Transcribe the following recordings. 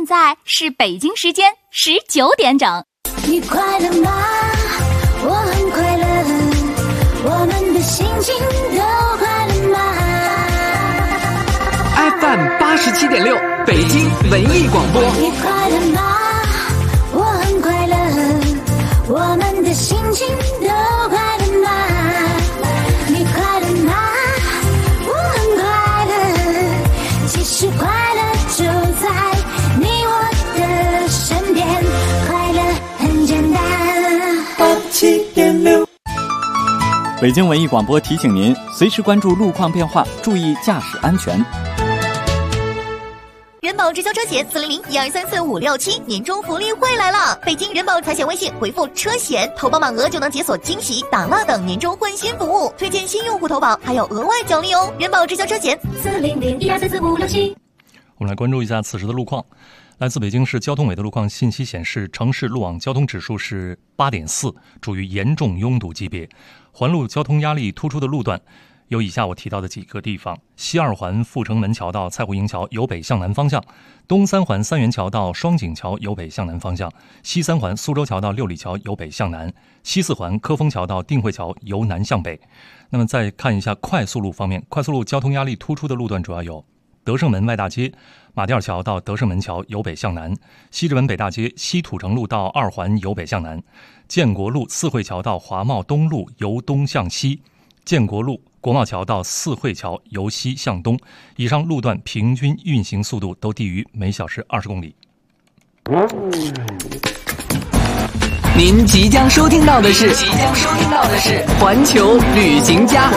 在是北京时间19点整。 你快乐吗？我很快乐，我们的心情都快乐吗？ FM 87.6北京文艺广播。 你快乐吗？我很快乐，我们的心情都快乐吗？你快乐吗？我很快乐，其实快乐就在你我的身边，快乐很简单。87.6 北京文艺广播提醒您，随时关注路况变化，注意驾驶安全。 人保直销车险400-1234-567年终福利会来了！北京人保财险微信回复车险，投保满额就能解锁惊喜、打蜡等年终换新服务，推荐新用户投保还有额外奖励哦！人保直销车险400-1234-567。 我们来关注一下此时的路况。来自北京市交通委的路况信息显示，城市路网交通指数是8.4，处于严重拥堵级别。环路交通压力突出的路段有以下我提到的几个地方：西二环阜成门桥到蔡胡营桥由北向南方向，东三环三元桥到双井桥由北向南方向，西三环苏州桥到六里桥由北向南，西四环科丰桥到定慧桥由南向北。那么再看一下快速路方面，快速路交通压力突出的路段主要有德胜门外大街马甸桥到德胜门桥由北向南，西直门北大街西土城路到二环由北向南，建国路四惠桥到华贸东路由东向西，建国路国贸桥到四惠桥由西向东。以上路段平均运行速度都低于每小时20公里。 您即将收听到的是环球旅行家。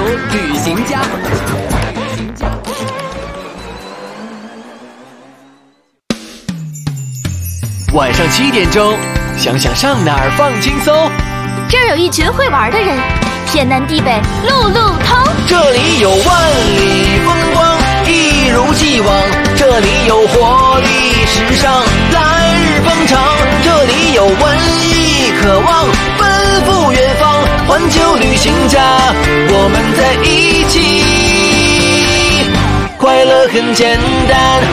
晚上7点钟，想想上哪儿放轻松。 这儿有一群会玩的人，天南地北路路通。 这里有万里风光，一如既往。这里有活力时尚，来日方长。这里有文艺渴望，奔赴远方。环球旅行家，我们在一起，快乐很简单。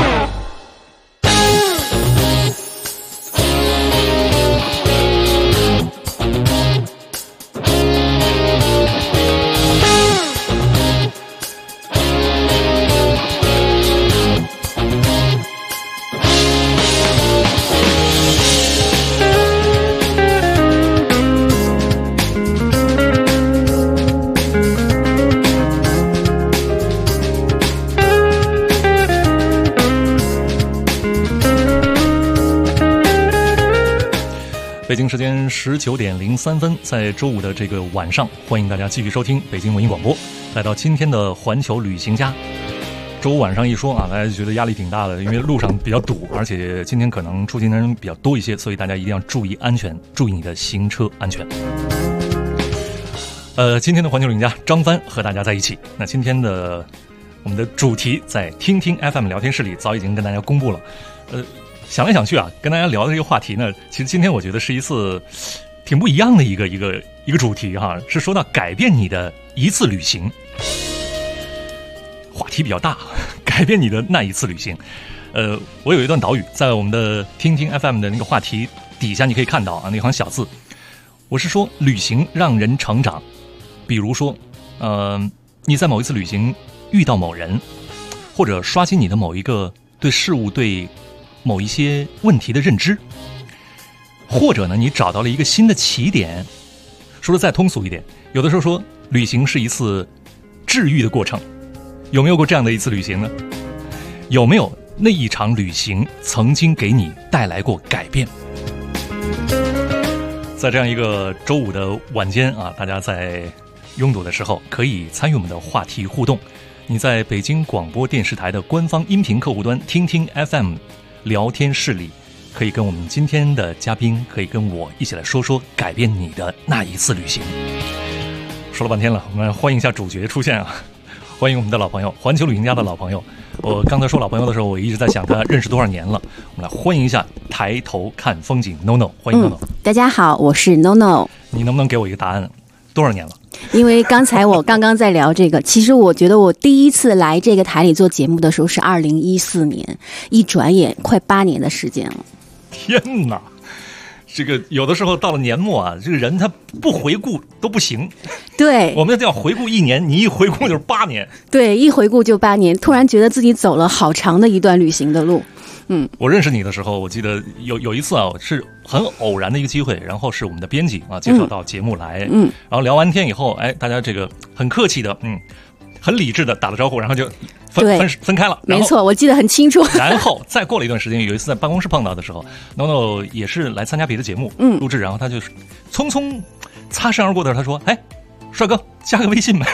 北京时间19点03分，在周五的这个晚上，欢迎大家继续收听北京文艺广播，来到今天的环球旅行家。周五晚上一说啊，大家就觉得压力挺大的，因为路上比较堵，而且今天可能出行的人比较多一些，所以大家一定要注意安全，注意你的行车安全。今天的环球旅行家张帆和大家在一起。那今天的我们的主题在听听 FM 聊天室里早已经跟大家公布了。想来想去啊，跟大家聊的这个话题呢，其实今天我觉得是一次挺不一样的一个主题哈，是说到改变你的一次旅行。话题比较大，改变你的那一次旅行。我有一段导语在我们的听听 FM 的那个话题底下，你可以看到啊，那行小字，我是说旅行让人成长。比如说，你在某一次旅行遇到某人，或者刷新你的某一个对事物对某一些问题的认知，或者呢，你找到了一个新的起点。说的再通俗一点，有的时候说旅行是一次治愈的过程。有没有过这样的一次旅行呢？有没有那一场旅行曾经给你带来过改变？在这样一个周五的晚间啊，大家在拥堵的时候可以参与我们的话题互动。你在北京广播电视台的官方音频客户端听听 FM聊天室里，可以跟我们今天的嘉宾，可以跟我一起来说说改变你的那一次旅行。说了半天了，我们欢迎一下主角出现啊！欢迎我们的老朋友，环球旅行家的老朋友。我刚才说老朋友的时候，我一直在想他认识多少年了。我们来欢迎一下抬头看风景 NoNo， 欢迎 NoNo。 大家好，我是 NoNo。 你能不能给我一个答案？多少年了？ 因为刚才我刚刚在聊这个，其实我觉得我第一次来这个台里做节目的时候是2014年，一转眼快8年的时间了。 天哪！这个有的时候到了年末啊，这个人他不回顾都不行。 对， 我们要回顾1年，你一回顾就是8年。 对，一回顾就8年，突然觉得自己走了好长的一段旅行的路。 我认识你的时候，我记得有一次啊，是很偶然的一个机会，然后是我们的编辑啊介绍到节目来，然后聊完天以后，大家这个很客气的，很理智的打了招呼，然后就分开了。 没错，我记得很清楚。 然后再过了一段时间，有一次在办公室碰到的时候 ，NONO 也是来参加别的节目录制，然后他就匆匆擦身而过的时候，他说：“帅哥，加个微信呗。”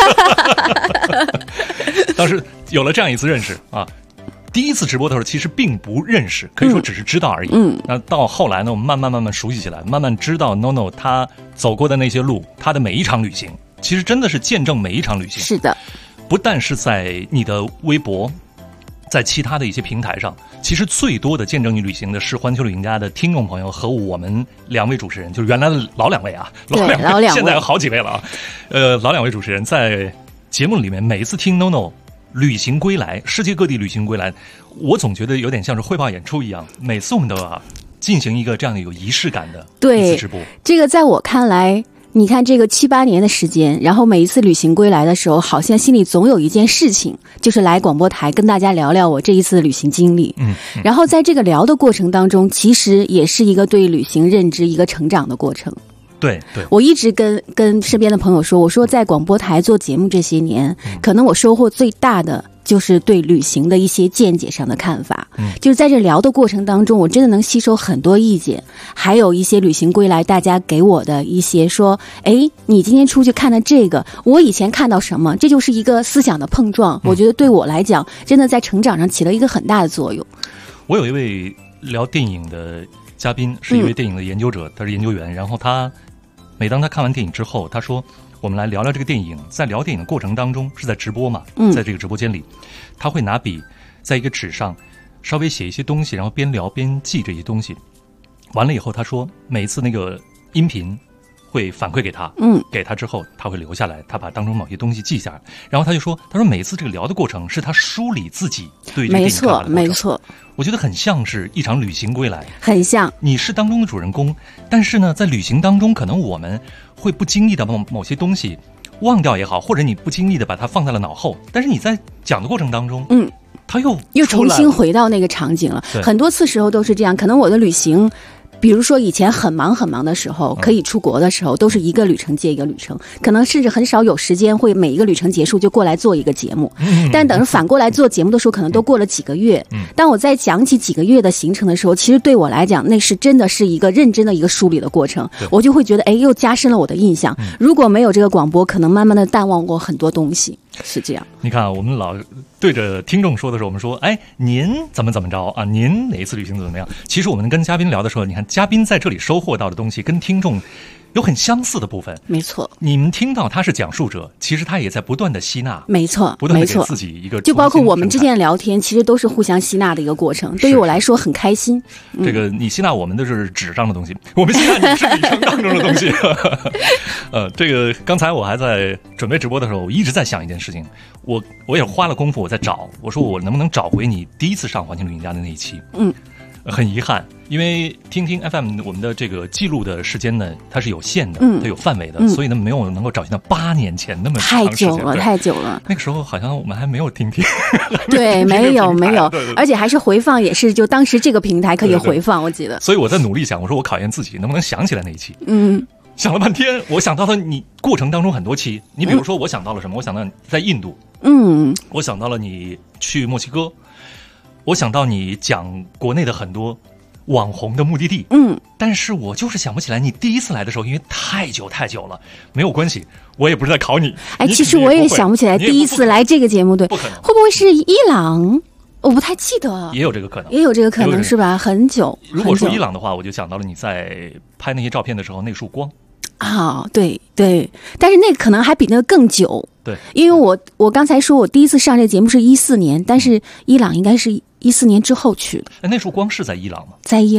当时有了这样一次认识啊。第一次直播的时候，其实并不认识，可以说只是知道而已。那到后来呢，我们慢慢熟悉起来，慢慢知道 NONO 他走过的那些路，他的每一场旅行，其实真的是见证每一场旅行。 是的， 不但是在你的微博，在其他的一些平台上，其实最多的见证你旅行的是环球旅行家的听众朋友和我们2位主持人，就是原来的老2位啊，老两位，现在有好几位了啊。老2位主持人在节目里面，每一次听 NONO。旅行归来，世界各地旅行归来，我总觉得有点像是汇报演出一样，每次我们都要进行一个这样的有仪式感的一次直播。 这个在我看来，你看这个7、8年的时间，然后每一次旅行归来的时候，好像心里总有一件事情，就是来广播台跟大家聊聊我这一次的旅行经历。然后在这个聊的过程当中，其实也是一个对旅行认知一个成长的过程。 对， 我一直跟身边的朋友说，我说在广播台做节目这些年，可能我收获最大的就是对旅行的一些见解上的看法。就是在这聊的过程当中，我真的能吸收很多意见，还有一些旅行归来大家给我的一些说，你今天出去看的这个，我以前看到什么，这就是一个思想的碰撞。我觉得对我来讲，真的在成长上起了一个很大的作用。 我有一位聊电影的嘉宾，是一位电影的研究者，他是研究员，然后每当他看完电影之后，他说我们来聊聊这个电影。在聊电影的过程当中，是在直播嘛，在这个直播间里，他会拿笔在一个纸上稍微写一些东西，然后边聊边记这些东西。完了以后，他说每一次那个音频会反馈给他，给他之后他会留下来，他把当中某些东西记下来，然后他说每次这个聊的过程是他梳理自己对这个电影看法的过程。 没错， 我觉得很像是一场旅行归来， 很像。你是当中的主人公，但是呢，在旅行当中，可能我们会不经意的把某些东西忘掉也好，或者你不经意的把它放在了脑后，但是你在讲的过程当中，他又重新回到那个场景了。很多次时候都是这样，可能我的旅行。比如说以前很忙的时候，可以出国的时候，都是一个旅程接一个旅程，可能甚至很少有时间会每一个旅程结束就过来做一个节目。但等反过来做节目的时候，可能都过了几个月。当我在讲起几个月的行程的时候，其实对我来讲，那是真的是一个认真的一个梳理的过程。我就会觉得，又加深了我的印象。如果没有这个广播，可能慢慢的淡忘过很多东西。是这样。 你看，我们老对着听众说的时候，我们说，您怎么着啊？您哪一次旅行怎么样？其实我们跟嘉宾聊的时候，你看嘉宾在这里收获到的东西跟听众有很相似的部分。 没错， 你们听到他是讲述者，其实他也在不断的吸纳。 没错， 不断的给自己一个， 就包括我们之间的聊天，其实都是互相吸纳的一个过程。对于我来说很开心。 这个你吸纳我们的是纸上的东西，我们吸纳你是旅程当中的东西。这个刚才我还在准备直播的时候，我一直在想一件事情，我也花了功夫我在找，我说我能不能找回你第一次上环球旅行家的那一期。很遗憾，因为听 FM 我们的这个记录的时间呢，它是有限的，它有范围的，所以呢没有能够找寻到8年前那么长时间。 太久了。 那个时候好像我们还没有听。 对，没有，而且还是回放也是就当时这个平台可以回放，我记得。 所以我在努力想，我说我考验自己能不能想起来那一期。想了半天，我想到了你过程当中很多期，你比如说我想到了什么？我想到你在印度，我想到了你去墨西哥。我想到你讲国内的很多网红的目的地，但是我就是想不起来你第一次来的时候，因为太久了，没有关系，我也不是在考你。 其实我也想不起来第一次来这个节目，对，会不会是伊朗？我不太记得， 也有这个可能， 是吧？很久。 如果说伊朗的话，我就想到了你在拍那些照片的时候那束光。 对，但是那个可能还比那个更久。 对， 因为我刚才说我第一次上这个节目是14年，但是伊朗应该是14年之后去的。 那束光是在伊朗吗？ 在伊朗。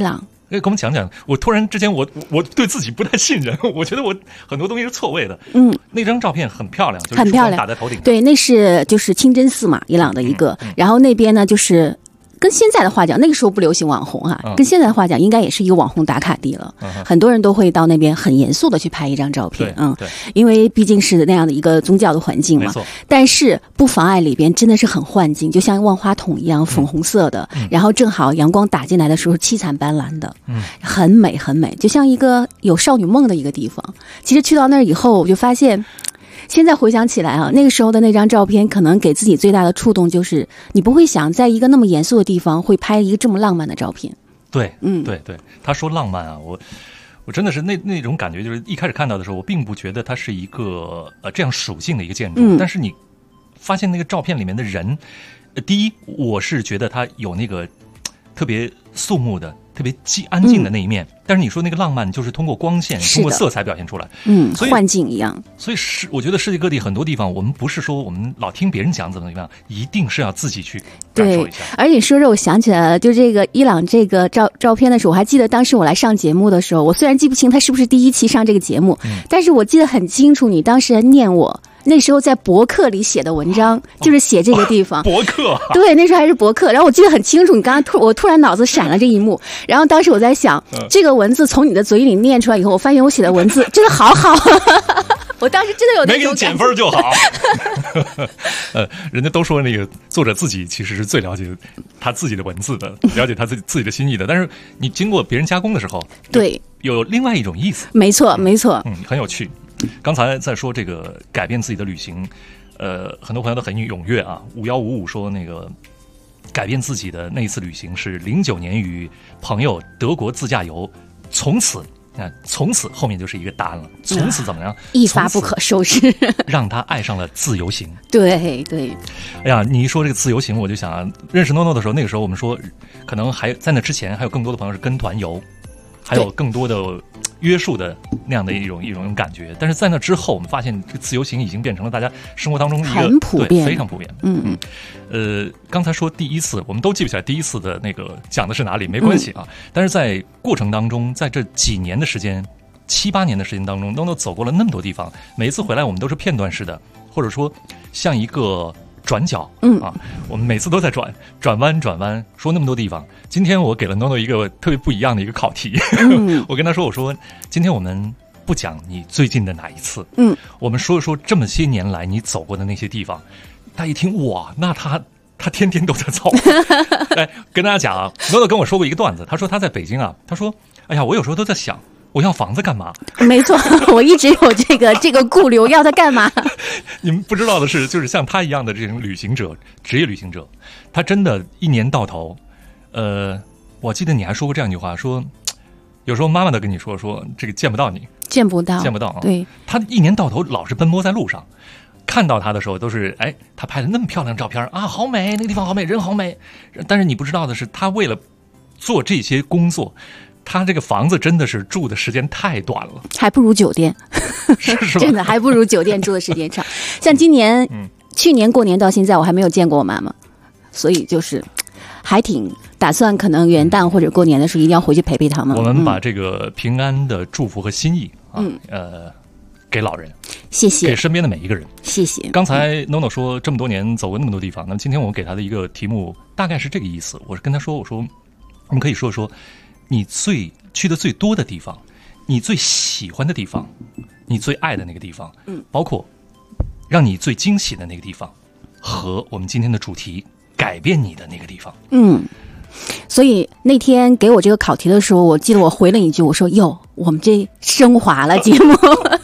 跟我们讲讲。我突然之间我对自己不太信任，我觉得我很多东西是错位的。那张照片很漂亮，就是很漂亮， 打在头顶。 对，那是就是清真寺嘛，伊朗的一个。然后那边呢就是。跟现在的话讲，那个时候不流行网红哈，跟现在的话讲，应该也是一个网红打卡地了。很多人都会到那边很严肃的去拍一张照片， 对， 因为毕竟是那样的一个宗教的环境嘛。但是不妨碍里边真的是很幻境，就像万花筒一样粉红色的，然后正好阳光打进来的时候七彩斑斓的，很美很美，就像一个有少女梦的一个地方。其实去到那儿以后，我就发现。现在回想起来啊，那个时候的那张照片，可能给自己最大的触动就是，你不会想在一个那么严肃的地方会拍一个这么浪漫的照片。 对，对，他说浪漫啊，我真的是那种感觉，就是一开始看到的时候，我并不觉得它是一个这样属性的一个建筑，但是你发现那个照片里面的人，第一，我是觉得他有那个特别肃穆的。特别安静的那一面，但是你说那个浪漫就是通过光线、通过色彩表现出来， 所以幻境一样。 所以我觉得世界各地很多地方，我们不是说我们老听别人讲怎么样，一定是要自己去感受一下。 而且说着我想起来了，就这个伊朗这个照片的时候，我还记得当时我来上节目的时候，我虽然记不清他是不是第一期上这个节目，但是我记得很清楚，你当时还念我。那时候在博客里写的文章，就是写这个地方。 博客对，那时候还是博客。然后我记得很清楚，你刚刚我突然脑子闪了这一幕。然后当时我在想，这个文字从你的嘴里念出来以后，我发现我写的文字真的好好。我当时真的有那种没给你减分就好。人家都说那个作者自己其实是最了解他自己的文字的，了解他自己的心意的。但是你经过别人加工的时候， 对， 有另外一种意思。 没错，没错。 很有趣。刚才在说这个改变自己的旅行，很多朋友都很踊跃啊。5155说那个改变自己的那一次旅行是09年与朋友德国自驾游，从此后面就是一个答案了。从此怎么样？ 一发不可收拾， 让他爱上了自由行。 对。 哎呀，你一说这个自由行，我就想啊，认识 NONO 的时候，那个时候我们说，可能还在那之前还有更多的朋友是跟团游，还有更多的约束的那样的一种感觉。但是在那之后，我们发现这自由行已经变成了大家生活当中一个很普遍， 非常普遍。刚才说第一次，我们都记不起来第一次的那个讲的是哪里，没关系啊。但是在过程当中，在这几年的时间，7、8年的时间当中，NONO走过了那么多地方，每一次回来我们都是片段式的，或者说像一个转角，我们每次都在转弯，说那么多地方。今天我给了 NONO 一个特别不一样的一个考题，我跟他说，我说今天我们不讲你最近的哪一次，我们说一说这么些年来你走过的那些地方。他一听，哇，那他天天都在走。哎，跟大家讲啊，NONO跟我说过一个段子，他说他在北京啊，他说，哎呀，我有时候都在想，我要房子干嘛？ 没错，我一直有这个顾虑，我要它干嘛？ 你们不知道的是，就是像他一样的这种职业旅行者，他真的一年到头，我记得你还说过这样一句话，说有时候妈妈都跟你说这个见不到你，见不到啊。 对， 他一年到头老是奔波在路上，看到他的时候都是他拍的那么漂亮照片啊，好美，那个地方好美，人好美。但是你不知道的是，他为了做这些工作，他这个房子真的是住的时间太短了， 还不如酒店， 是吧？ 真的还不如酒店住的时间长。像今年、去年过年到现在，我还没有见过我妈妈，所以就是还挺打算，可能元旦或者过年的时候一定要回去陪陪他们。 我们把这个平安的祝福和心意给老人， 谢谢， 给身边的每一个人，谢谢。 刚才 NONO 说这么多年走过那么多地方，那么今天我给他的一个题目大概是这个意思。我是跟他说，我说我们可以说说你去的最多的地方，你最喜欢的地方，你最爱的那个地方，包括让你最惊喜的那个地方，和我们今天的主题改变你的那个地方。 所以那天给我这个考题的时候，我记得我回了一句，我说哟，我们这升华了节目。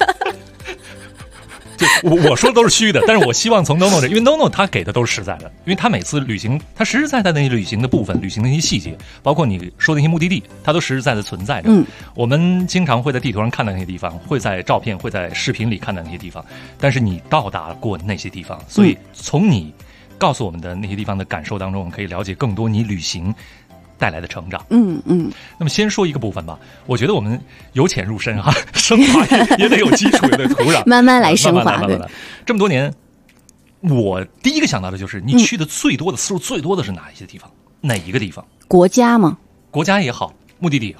我说的都是虚的，但是我希望从 NONO 这，因为 NONO 他给的都是实在的，因为他每次旅行，他实实在在的那些旅行的部分，旅行的一些细节，包括你说的那些目的地，他都实实在在存在着。我们经常会在地图上看到那些地方，会在照片、会在视频里看到那些地方，但是你到达过那些地方，所以从你告诉我们的那些地方的感受当中，我们可以了解更多你旅行带来的成长。那么先说一个部分吧，我觉得我们由浅入深啊，升华也得有基础，也得土壤， 慢慢来升华。 对，这么多年，我第一个想到的就是你去的最多的次数最多的是哪一些地方？哪一个地方？ 国家吗？ 国家也好，目的地也好。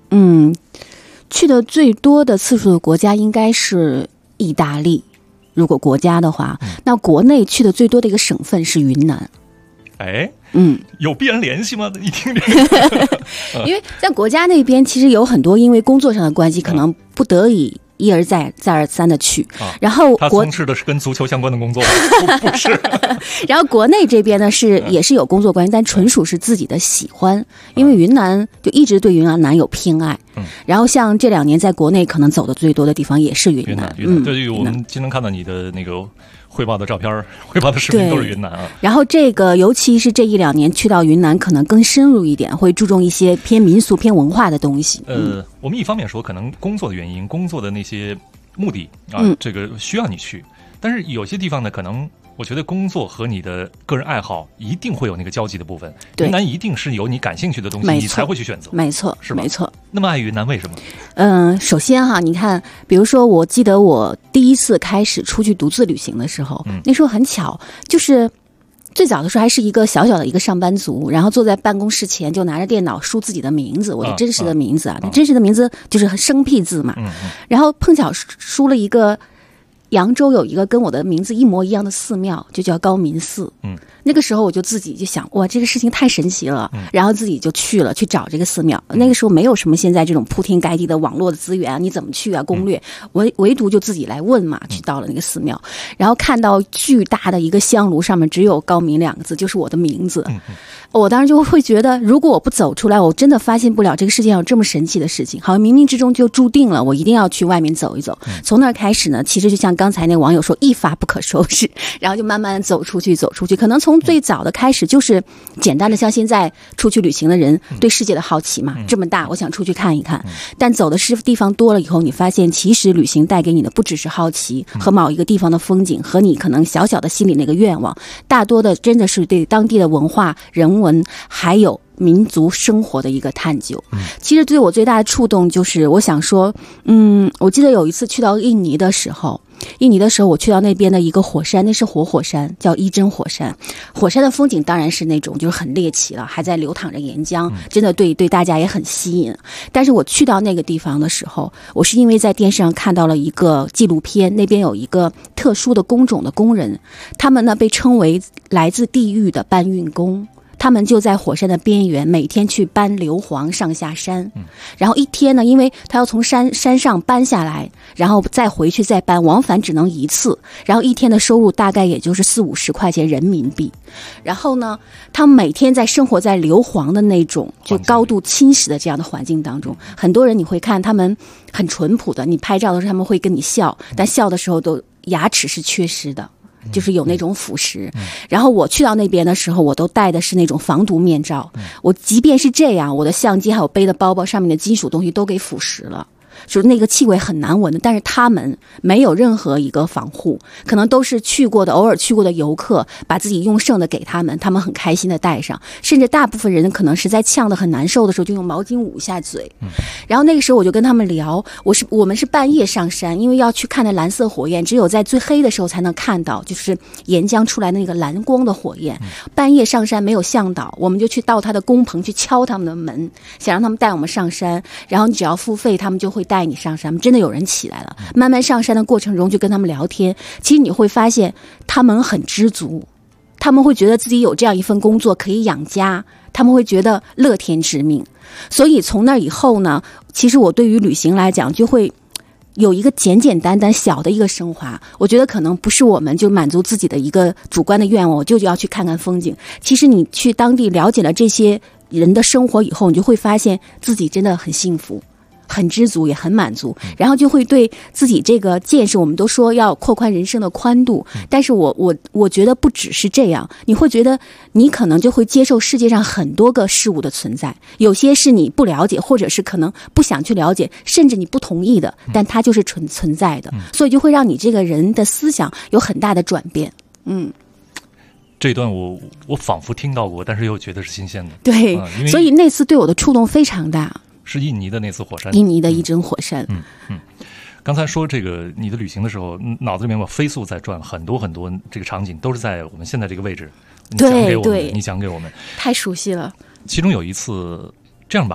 去的最多的次数的国家应该是意大利。如果国家的话，那国内去的最多的一个省份是云南。 有必然联系吗？一听这个， 因为在国家那边，其实有很多因为工作上的关系，可能不得已一而再再而三的去。然后他从事的是跟足球相关的工作，不是。 然后国内这边呢也是有工作关系，但纯属是自己的喜欢，因为云南就一直对云南有偏爱。然后像这2年在国内可能走的最多的地方也是云南。 对，我们经常看到你的那个汇报的照片、汇报的视频都是云南啊。 然后这个尤其是这1-2年去到云南，可能更深入一点，会注重一些偏民俗、偏文化的东西。 我们一方面说可能工作的原因、工作的那些目的啊，这个需要你去，但是有些地方呢，可能我觉得工作和你的个人爱好一定会有那个交集的部分。云南一定是有你感兴趣的东西，你才会去选择。 没错， 是吧？ 没错。 那么爱云南为什么？ 首先哈，你看，比如说，我记得我第一次开始出去独自旅行的时候，那时候很巧，就是最早的时候还是一个小小的一个上班族，然后坐在办公室前就拿着电脑输自己的名字，我的真实的名字啊，真实的名字就是生僻字嘛。然后碰巧输了一个。扬州有一个跟我的名字一模一样的寺庙，就叫高明寺。那个时候我就自己就想，哇，这个事情太神奇了。然后自己就去找这个寺庙。那个时候没有什么现在这种铺天盖地的网络的资源啊，你怎么去啊？攻略，唯独就自己来问嘛，去到了那个寺庙，然后看到巨大的一个香炉，上面只有高明2个字，就是我的名字。我当时就会觉得，如果我不走出来，我真的发现不了这个世界上有这么神奇的事情，好像冥冥之中就注定了我一定要去外面走一走。从那儿开始呢，其实就像刚才那个网友说，一发不可收拾，然后就慢慢走出去。可能从最早的开始就是简单的，像现在出去旅行的人对世界的好奇嘛，这么大，我想出去看一看。但走的地方多了以后，你发现其实旅行带给你的不只是好奇和某一个地方的风景，和你可能小小的心里那个愿望，大多的真的是对当地的文化、人文还有民族生活的一个探究。其实对我最大的触动就是我想说，我记得有一次去到印尼的时候，我去到那边的一个火山，那是活火山，叫伊真火山。火山的风景当然是那种就是很猎奇了，还在流淌着岩浆，真的对大家也很吸引。但是我去到那个地方的时候，我是因为在电视上看到了一个纪录片，那边有一个特殊的工种的工人，他们呢被称为来自地狱的搬运工。他们就在火山的边缘，每天去搬硫磺上下山，然后一天呢，因为他要从山上搬下来，然后再回去再搬，往返只能一次，然后一天的收入大概也就是40-50块钱人民币。然后呢，他们每天生活在硫磺的那种就高度侵蚀的这样的环境当中，很多人你会看他们很淳朴的，你拍照的时候他们会跟你笑，但笑的时候都牙齿是缺失的。就是有那种腐蚀，然后我去到那边的时候，我都戴的是那种防毒面罩。我即便是这样，我的相机还有背的包包上面的金属东西都给腐蚀了。就是那个气味很难闻的，但是他们没有任何一个防护，可能都是偶尔去过的游客，把自己用剩的给他们很开心的带上，甚至大部分人可能实在呛得很难受的时候，就用毛巾捂一下嘴。然后那个时候我就跟他们聊，我们是半夜上山，因为要去看那蓝色火焰，只有在最黑的时候才能看到，就是岩浆出来的那个蓝光的火焰。半夜上山没有向导，我们就去到他的工棚去敲他们的门，想让他们带我们上山，然后你只要付费，他们就会带你上山。真的有人起来了，慢慢上山的过程中就跟他们聊天，其实你会发现他们很知足，他们会觉得自己有这样一份工作可以养家，他们会觉得乐天知命。所以从那以后呢，其实我对于旅行来讲就会有一个简简单单小的一个升华。我觉得可能不是我们就满足自己的一个主观的愿望，我就要去看看风景。其实你去当地了解了这些人的生活以后，你就会发现自己真的很幸福，很知足，也很满足，然后就会对自己这个见识，我们都说要扩宽人生的宽度，但是我觉得不只是这样，你会觉得你可能就会接受世界上很多个事物的存在，有些是你不了解，或者是可能不想去了解，甚至你不同意的，但它就是存在的，所以就会让你这个人的思想有很大的转变。 这段我仿佛听到过，但是又觉得是新鲜的。 对，所以那次对我的触动非常大。 是印尼的那次火山， 印尼的一真火山。 刚才说这个你的旅行的时候，脑子里面我飞速在转很多很多这个场景，都是在我们现在这个位置。你讲给我们， 太熟悉了。 其中有一次，这样吧，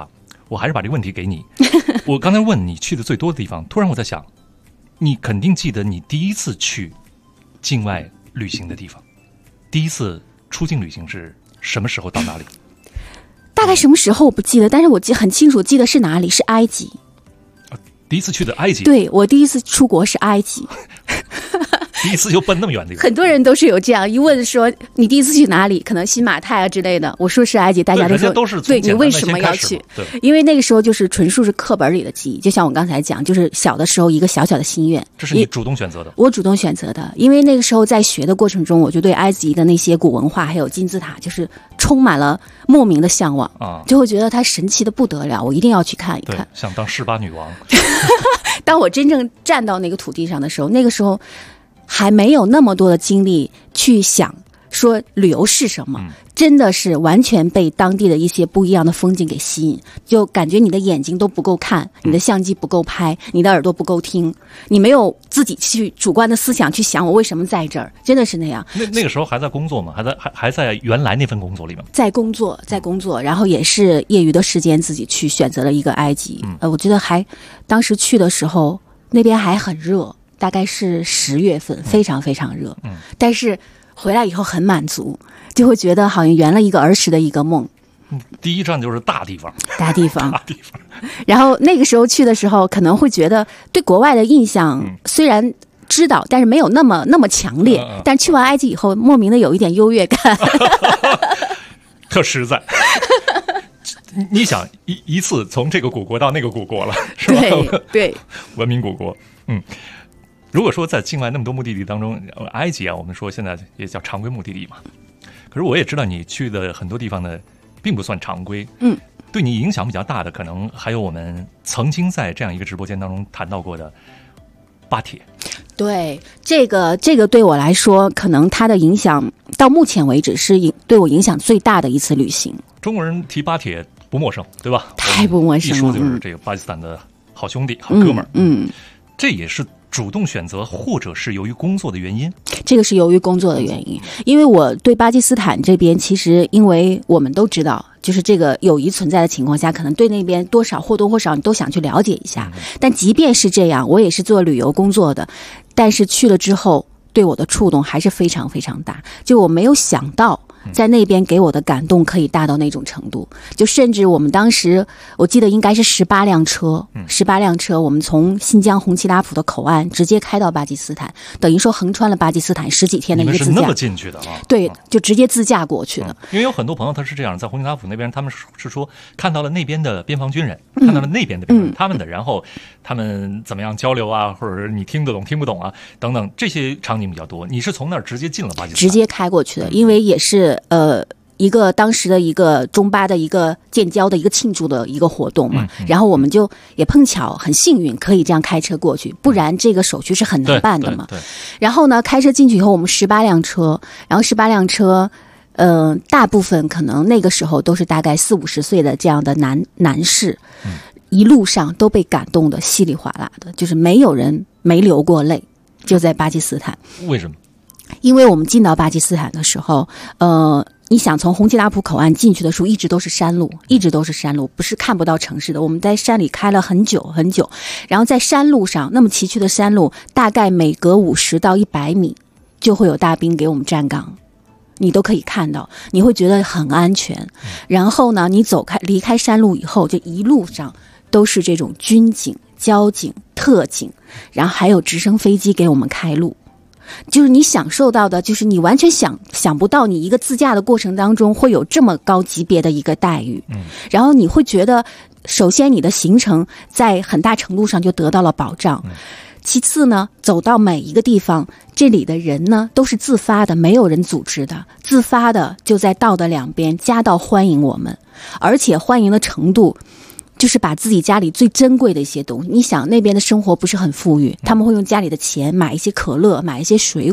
我还是把这个问题给你。我刚才问你去的最多的地方，突然我在想，你肯定记得你第一次去境外旅行的地方，第一次出境旅行是什么时候到哪里？ 大概什么时候我不记得，但是我很清楚记得是哪里，是埃及。 第一次去的埃及？ 对，我第一次出国是埃及。 第一次就奔那么远的地方， 很多人都是有这样一问说你第一次去哪里，可能新马泰啊之类的，我说是埃及，大家都说都是对，你为什么要去？因为那个时候就是纯属是课本里的记忆，就像我刚才讲，就是小的时候一个小小的心愿。 这是你主动选择的？ 我主动选择的，因为那个时候在学的过程中，我就对埃及的那些古文化还有金字塔就是充满了莫名的向往啊，就会觉得它神奇的不得了，我一定要去看一看。 想当示巴女王。 当我真正站到那个土地上的时候，那个时候还没有那么多的精力去想说旅游是什么，真的是完全被当地的一些不一样的风景给吸引，就感觉你的眼睛都不够看，你的相机不够拍，你的耳朵不够听，你没有自己去主观的思想去想我为什么在这儿，真的是那样。 那个时候还在工作吗？还在原来那份工作里吗？ 在工作，然后也是业余的时间自己去选择了一个埃及。我觉得当时去的时候那边还很热，大概是10月份，非常非常热。但是回来以后很满足，就会觉得好像圆了一个儿时的一个梦。 第一站就是大地方。 然后那个时候去的时候，可能会觉得对国外的印象虽然知道，但是没有那么强烈。但去完埃及以后，莫名的有一点优越感。 特实在。你想一次从这个古国到那个古国了，是吧？ 对， 文明古国。如果说在境外那么多目的地当中，埃及啊，我们说现在也叫常规目的地嘛。可是我也知道你去的很多地方呢，并不算常规。对你影响比较大的，可能还有我们曾经在这样一个直播间当中谈到过的巴铁。 对，这个对我来说，可能它的影响到目前为止是对我影响最大的一次旅行。 中国人提巴铁不陌生，对吧？ 太不陌生了， 一说就是这个巴基斯坦的好兄弟、好哥们儿。这也是主动选择，或者是由于工作的原因？ 这个是由于工作的原因，因为我对巴基斯坦这边，其实因为我们都知道，就是这个友谊存在的情况下，可能对那边或多或少你都想去了解一下。但即便是这样，我也是做旅游工作的，但是去了之后，对我的触动还是非常非常大。就我没有想到，在那边给我的感动可以大到那种程度，就甚至我们当时我记得应该是18辆车，我们从新疆红旗拉普的口岸直接开到巴基斯坦，等于说横穿了巴基斯坦10几天的一个自驾。 你们是那么进去的啊？ 对，就直接自驾过去的。 因为有很多朋友他是这样，在红旗拉普那边，他们是说看到了那边的边防军人，看到了那边的他们的，然后他们怎么样交流啊，或者你听得懂听不懂啊等等，这些场景比较多。你是从那儿直接进了巴基斯坦？ 直接开过去的，因为也是一个当时的一个中巴的一个建交的一个庆祝的一个活动嘛，然后我们就也碰巧很幸运可以这样开车过去，不然这个手续是很难办的嘛。然后呢，开车进去以后，我们18辆车，然后18辆车，大部分可能那个时候都是大概40、50岁的这样的男士，一路上都被感动的稀里哗啦的，就是没有人没流过泪，就在巴基斯坦。 为什么？ 因为我们进到巴基斯坦的时候，你想从红旗拉普口岸进去的时候，一直都是山路，不是看不到城市的。我们在山里开了很久很久，然后在山路上，那么崎岖的山路，大概每隔50到100米就会有大兵给我们站岗，你都可以看到，你会觉得很安全。然后呢，你离开山路以后，就一路上都是这种军警、交警、特警，然后还有直升飞机给我们开路。就是你享受到的，就是你完全想不到，你一个自驾的过程当中会有这么高级别的一个待遇。然后你会觉得，首先你的行程在很大程度上就得到了保障。其次呢，走到每一个地方，这里的人呢都是自发的，没有人组织的，自发的就在道的两边夹道欢迎我们，而且欢迎的程度就是把自己家里最珍贵的一些东西，你想那边的生活不是很富裕，他们会用家里的钱买一些可乐，买一些水果，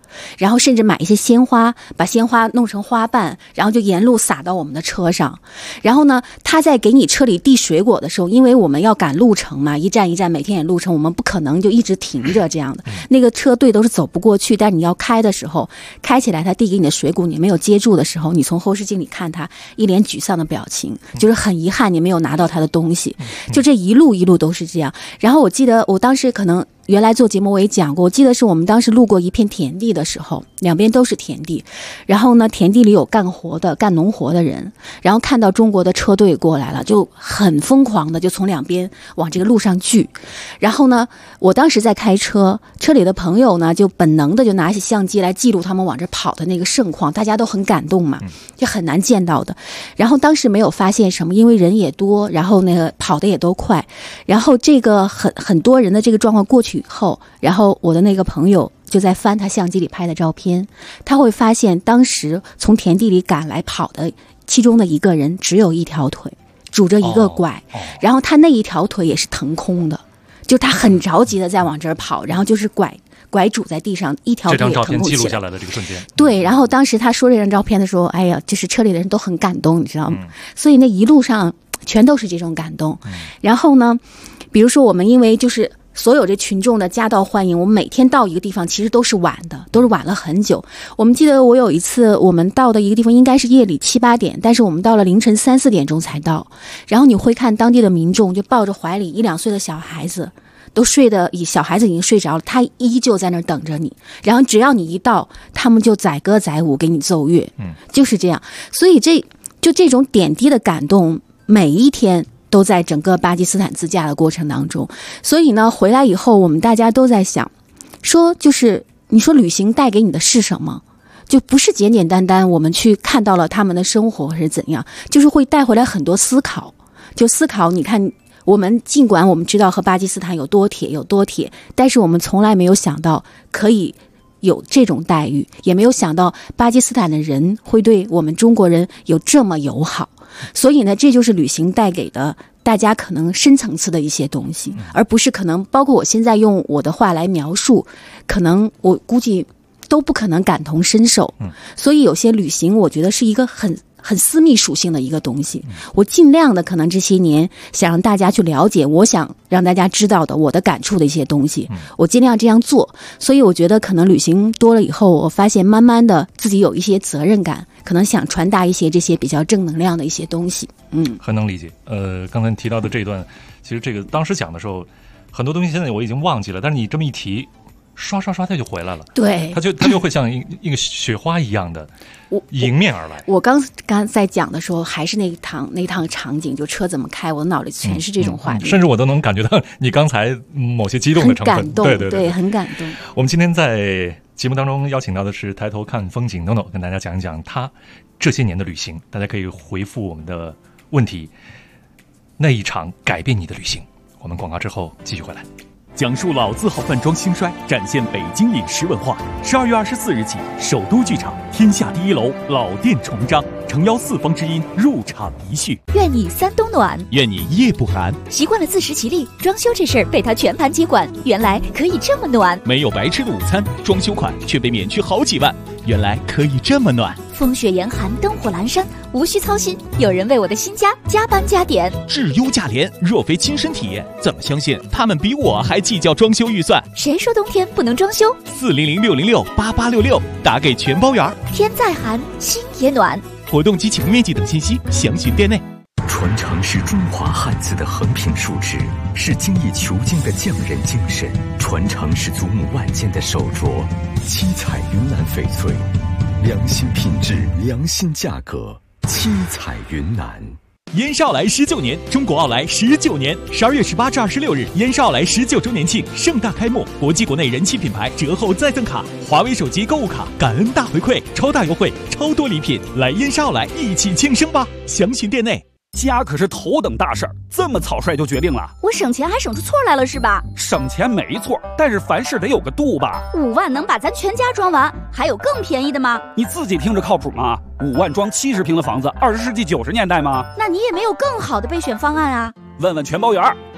然后甚至买一些鲜花，把鲜花弄成花瓣，然后就沿路撒到我们的车上。然后呢，他在给你车里递水果的时候，因为我们要赶路程嘛，一站一站，每天也路程，我们不可能就一直停着这样的，那个车队都是走不过去。但你要开的时候，开起来他递给你的水果你没有接住的时候，你从后视镜里看他一脸沮丧的表情，就是很遗憾你没有拿到他的东西。就这一路都是这样。然后我记得我当时可能原来做节目我也讲过，我记得是我们当时路过一片田地的时候，两边都是田地，然后呢田地里有干农活的人，然后看到中国的车队过来了，就很疯狂的就从两边往这个路上聚。然后呢我当时在开车，车里的朋友呢就本能的就拿起相机来记录他们往这跑的那个盛况，大家都很感动嘛，就很难见到的。然后当时没有发现什么，因为人也多，然后那个跑的也都快，然后这个很多人的这个状况过去以后，然后我的那个朋友就在翻他相机里拍的照片，他会发现当时从田地里赶来跑的其中的一个人只有一条腿，拄着一个拐，然后他那一条腿也是腾空的，就他很着急的在往这儿跑，然后就是拐拄在地上，一条腿也腾不起来。这张照片记录下来的这个瞬间，对。然后当时他说这张照片的时候，哎呀，就是车里的人都很感动，你知道吗？所以那一路上全都是这种感动。然后呢，比如说我们因为就是所有这群众的夹道欢迎，我们每天到一个地方其实都是晚的，都是晚了很久。我们记得我有一次我们到的一个地方应该是夜里7、8点，但是我们到了凌晨3、4点钟才到。然后你会看当地的民众就抱着怀里1、2岁的小孩子，都小孩子已经睡着了，他依旧在那儿等着你。然后只要你一到，他们就载歌载舞给你奏乐，就是这样。所以这种点滴的感动，每一天都在整个巴基斯坦自驾的过程当中。所以呢，回来以后我们大家都在想，说就是你说旅行带给你的是什么？就不是简简单单我们去看到了他们的生活是怎样，就是会带回来很多思考。就思考，你看我们尽管我们知道和巴基斯坦有多铁，但是我们从来没有想到可以有这种待遇，也没有想到巴基斯坦的人会对我们中国人有这么友好。所以呢，这就是旅行带给的大家可能深层次的一些东西，而不是可能包括我现在用我的话来描述，可能我估计都不可能感同身受。所以有些旅行我觉得是一个很私密属性的一个东西，我尽量的可能这些年想让大家去了解，我想让大家知道的我的感触的一些东西，我尽量这样做。所以我觉得可能旅行多了以后，我发现慢慢的自己有一些责任感，可能想传达一些这些比较正能量的一些东西。 很能理解。刚才你提到的这一段，其实这个当时讲的时候，很多东西现在我已经忘记了，但是你这么一提，刷它就回来了。对，它就会像一个雪花一样的迎面而来。我刚在讲的时候，还是那一趟场景，就车怎么开，我脑里全是这种画面， 甚至我都能感觉到你刚才某些激动的成分。 很感动，对，很感动。 我们今天在节目当中邀请到的是抬头看风景 NONO， 跟大家讲一讲他这些年的旅行。大家可以回复我们的问题，那一场改变你的旅行。我们广告之后继续回来。 讲述老字号饭庄兴衰，展现北京饮食文化。12月24日起，首都剧场天下第一楼老店重张，诚邀四方之音入场一叙。 愿你3冬暖， 愿你夜不寒。 习惯了自食其力，装修这事儿被他全盘接管，原来可以这么暖。 没有白吃的午餐，装修款却被免去好几万，原来可以这么暖。 风雪严寒，灯火阑珊，无需操心，有人为我的新家加班加点。 质优价廉，若非亲身体验，怎么相信他们比我还计较装修预算？ 谁说冬天不能装修 ？400-606-8866，打给全包圆。 天再寒，心也暖。 活动及启用面积等信息详询店内。 传承是中华汉字的横平竖直，是精益求精的匠人精神；传承是祖母万件的手镯，七彩云南翡翠，良心品质，良心价格，七彩云南。 燕少来19年，中国奥莱19年，12月18至26日，燕少来19周年庆盛大开幕，国际国内人气品牌折后再赠卡，华为手机购物卡，感恩大回馈，超大优惠，超多礼品，来燕少来一起庆生吧！详询店内。 家可是头等大事儿，这么草率就决定了？ 我省钱还省出错来了是吧？ 省钱没错，但是凡事得有个度吧。 5万能把咱全家装完，还有更便宜的吗？ 你自己听着靠谱吗？5万装70平的房子，20世纪90年代吗？ 那你也没有更好的备选方案啊？ 问问全包圆，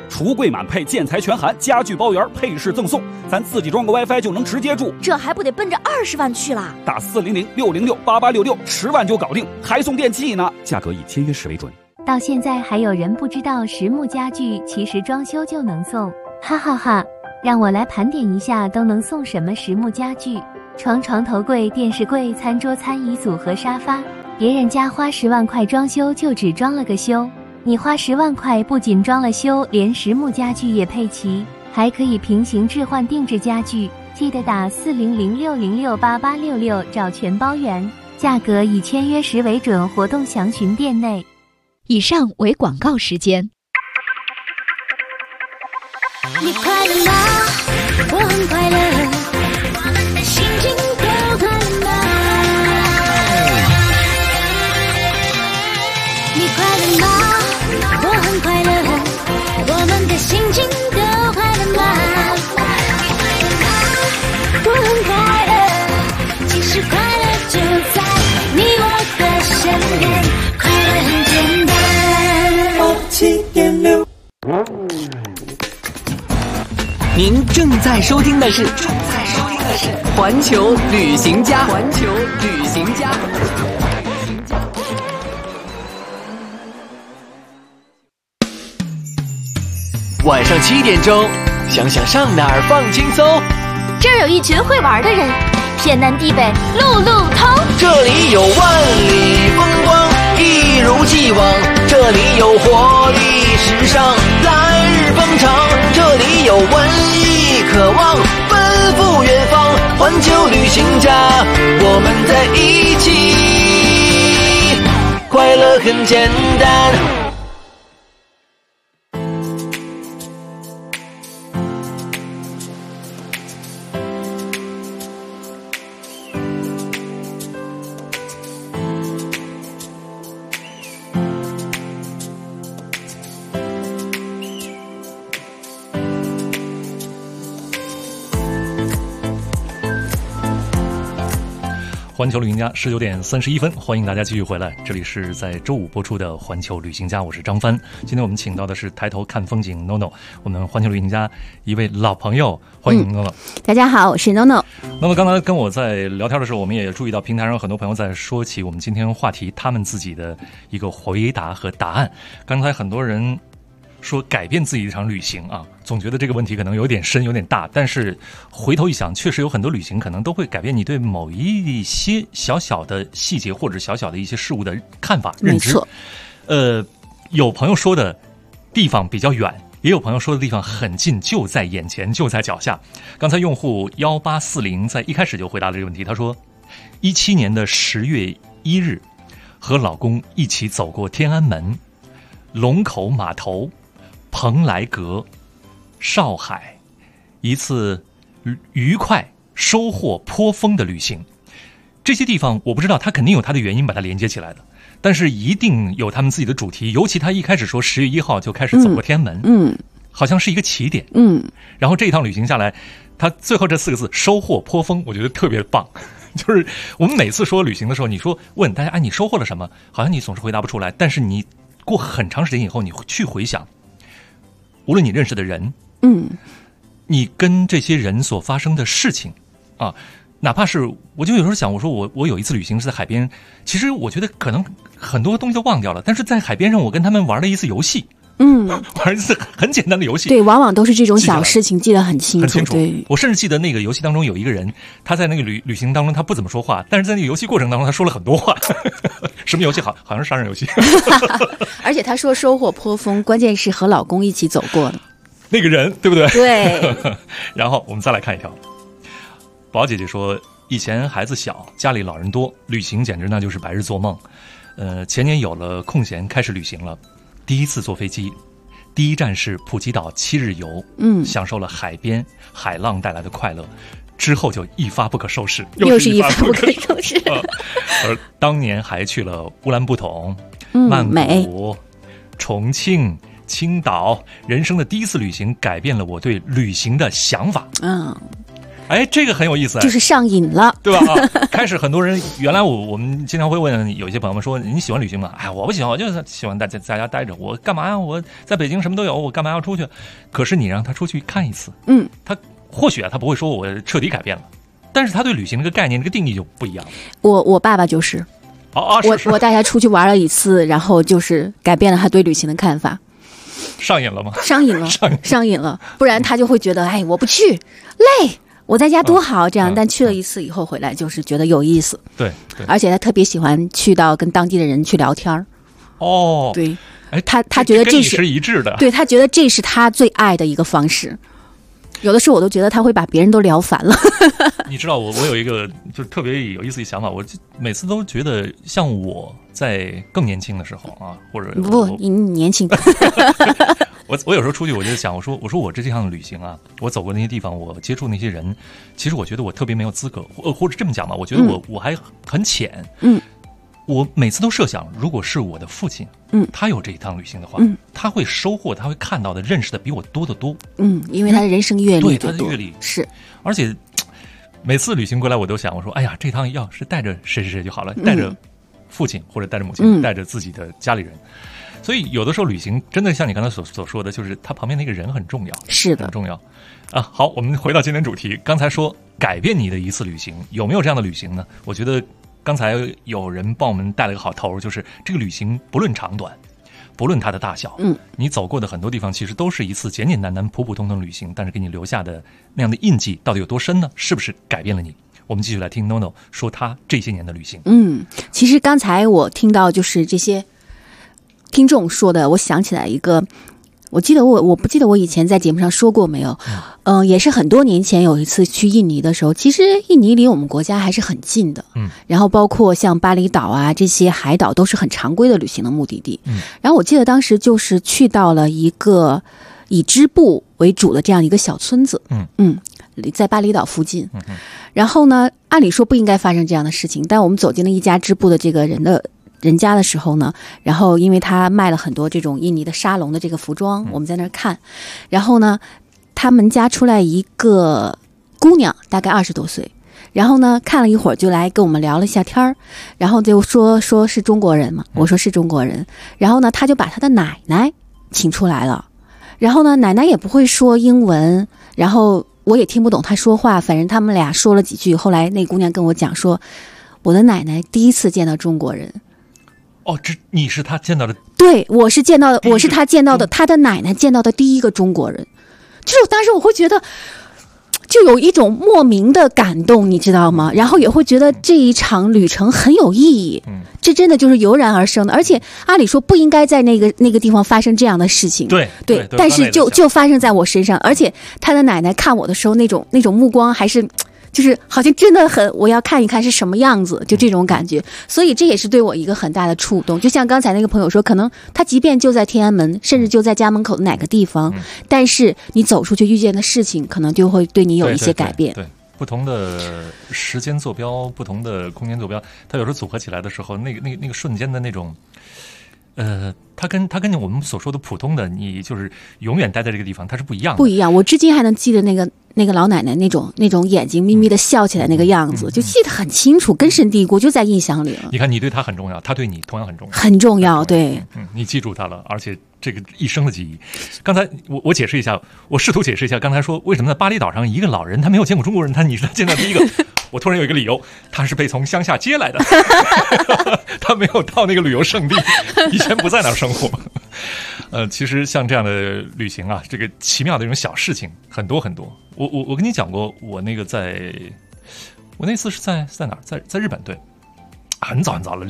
橱柜满配，建材全含，家具包圆，配饰赠送，咱自己装个 WiFi 就能直接住， 这还不得奔着20万去啦？ 打400-606-8866，10万就搞定，还送电器呢，价格以签约时为准。 到现在还有人不知道实木家具其实装修就能送，哈哈哈！让我来盘点一下都能送什么实木家具：床、床头柜、电视柜、餐桌、餐椅组和沙发。别人家花10万块装修就只装了个修，你花10万块不仅装了修，连实木家具也配齐，还可以平行置换定制家具。记得打400-606-8866找全包圆，价格以签约时为准，活动详询店内。 以上为广告时间。 你快乐吗？我很快乐，心情都快乐吗？你快乐吗？我很快乐，我们的心情都快乐吗？我很快乐，其实快乐就在你我的身边，快乐很简单。7.6。 您正在收听的是环球旅行家。晚上7点钟，想想上哪儿放轻松。 这儿有一群会玩的人，天南地北路路通。 这里有万里风光，一如既往。这里有活力时尚，来日方长。这里有文艺渴望，奔赴远方。环球旅行家，我们在一起，快乐很简单。 环球旅行家19点31分，欢迎大家继续回来，这里是在周五播出的环球旅行家，我是张帆。今天我们请到的是抬头看风景 NONO， 我们环球旅行家一位老朋友，欢迎 NONO。 大家好，我是 NONO。 NONO刚才跟我在聊天的时候，我们也注意到平台上很多朋友在说起我们今天话题，他们自己的一个回答和答案。刚才很多人说改变自己一场旅行啊，总觉得这个问题可能有点深有点大，但是回头一想，确实有很多旅行可能都会改变你对某一些小小的细节或者小小的一些事物的看法认知。有朋友说的地方比较远，也有朋友说的地方很近，就在眼前，就在脚下。刚才用户1840在一开始就回答了这个问题，他说17年的10月1日和老公一起走过天安门、龙口码头、蓬莱阁、少海，一次愉快收获颇丰的旅行。这些地方我不知道，它肯定有它的原因把它连接起来的，但是一定有他们自己的主题。尤其他一开始说10月1号就开始走过天安门，好像是一个起点，然后这一趟旅行下来，他最后这4个字收获颇丰，我觉得特别棒。就是我们每次说旅行的时候，你说问大家你收获了什么，好像你总是回答不出来，但是你过很长时间以后，你去回想，无论你认识的人，你跟这些人所发生的事情啊，哪怕是我就有时候想，我说我有一次旅行是在海边，其实我觉得可能很多东西都忘掉了，但是在海边上我跟他们玩了一次游戏，玩一次很简单的游戏， 对，往往都是这种小事情记得很清楚。对， 我甚至记得那个游戏当中有一个人，他在那个旅行当中他不怎么说话，但是在那个游戏过程当中他说了很多话。什么游戏？好像是杀人游戏。 而且他说收获颇丰，关键是和老公一起走过的那个人，对不对？ 对。 然后我们再来看一条，宝姐姐说，以前孩子小，家里老人多，旅行简直那就是白日做梦。前年有了空闲，开始旅行了。第一次坐飞机，第一站是普吉岛7日游，享受了海边海浪带来的快乐，之后就一发不可收拾， 又是一发不可收拾。 而当年还去了乌兰布统、曼谷、重庆、青岛，人生的第一次旅行改变了我对旅行的想法。 哎，这个很有意思， 就是上瘾了， 对吧？开始很多人，原来我们经常会问有一些朋友们说，你喜欢旅行吗？哎，我不喜欢，我就是喜欢在家待着，我干嘛呀？我在北京什么都有，我干嘛要出去？可是你让他出去看一次，他或许他不会说我彻底改变了，但是他对旅行这个概念、这个定义就不一样了。 我爸爸就是，我带他出去玩了一次，然后就是改变了他对旅行的看法。 上瘾了吗？ 上瘾了，不然他就会觉得，哎，我不去，累。我在家多好，这样，但去了一次以后回来，就是觉得有意思。 对， 而且他特别喜欢去到跟当地的人去聊天。 哦， 对， 哎， 他觉得这是一致的。 对，他觉得这是他最爱的一个方式。有的时候我都觉得他会把别人都聊烦了。 你知道我有一个就是特别有意思的想法，我每次都觉得像我在更年轻的时候啊，或者不，你年轻。 我有时候出去我就想，我说我这趟旅行啊，我走过那些地方，我接触那些人，其实我觉得我特别没有资格，或者这么讲吧，我觉得我还很浅。我每次都设想，如果是我的父亲，他有这一趟旅行的话，他会收获，他会看到的、认识的比我多得多。 因为他的人生阅历对他的阅历是， 而且每次旅行过来，我都想，我说，哎呀，这趟要是带着谁谁谁就好了，带着父亲或者带着母亲，带着自己的家里人。所以有的时候旅行真的像你刚才所说的，就是他旁边那个人很重要， 是的， 很重要啊。好，我们回到今天主题，刚才说改变你的一次旅行，有没有这样的旅行呢？我觉得刚才有人帮我们带了个好头，就是这个旅行不论长短，不论它的大小，你走过的很多地方其实都是一次简简单单、普普通通的旅行，但是给你留下的那样的印记到底有多深呢？是不是改变了你？我们继续来听 NONO 说他这些年的旅行。 其实刚才我听到就是这些听众说的，我想起来一个，我不记得我以前在节目上说过没有，也是很多年前有一次去印尼的时候，其实印尼离我们国家还是很近的，然后包括像巴厘岛啊这些海岛都是很常规的旅行的目的地，然后我记得当时就是去到了一个以织布为主的这样一个小村子，在巴厘岛附近，然后呢，按理说不应该发生这样的事情，但我们走进了一家织布的这个人家的时候呢，然后因为他卖了很多这种印尼的沙龙的这个服装，我们在那儿看，然后呢，他们家出来一个姑娘，大概20多岁，然后呢看了一会儿就来跟我们聊了一下天儿，然后就说是中国人嘛，我说是中国人，然后呢他就把他的奶奶请出来了，然后呢奶奶也不会说英文，然后我也听不懂他说话，反正他们俩说了几句，后来那姑娘跟我讲说，我的奶奶第一次见到中国人。 你是他见到的？ 对，我是他见到的，他的奶奶见到的第一个中国人。就是当时我会觉得，就有一种莫名的感动，你知道吗？然后也会觉得这一场旅程很有意义。这真的就是油然而生的，而且按理说不应该在那个地方发生这样的事情。 对， 但是就发生在我身上，而且他的奶奶看我的时候，那种目光还是。就是好像真的很，我要看一看是什么样子，就这种感觉，所以这也是对我一个很大的触动。就像刚才那个朋友说，可能他即便就在天安门，甚至就在家门口的哪个地方，但是你走出去遇见的事情，可能就会对你有一些改变。 对，不同的时间坐标，不同的空间坐标，它有时候组合起来的时候，那个瞬间的那种。它跟我们所说的普通的你就是永远待在这个地方，它是不一样的。 不一样，我至今还能记得那个老奶奶那种眼睛眯眯的笑起来那个样子，就记得很清楚，根深蒂固，就在印象里了。 你看，你对她很重要，她对你同样很重要， 很重要，对。 你记住她了，而且这个一生的记忆。刚才我解释一下，我试图解释一下，刚才说为什么在巴厘岛上一个老人他没有见过中国人，你是他见到第一个。我突然有一个理由，他是被从乡下接来的，他没有到那个旅游胜地，以前不在那儿生活。其实像这样的旅行啊，这个奇妙的这种小事情很多很多。我跟你讲过，我那次是在哪儿？在日本，对，很早了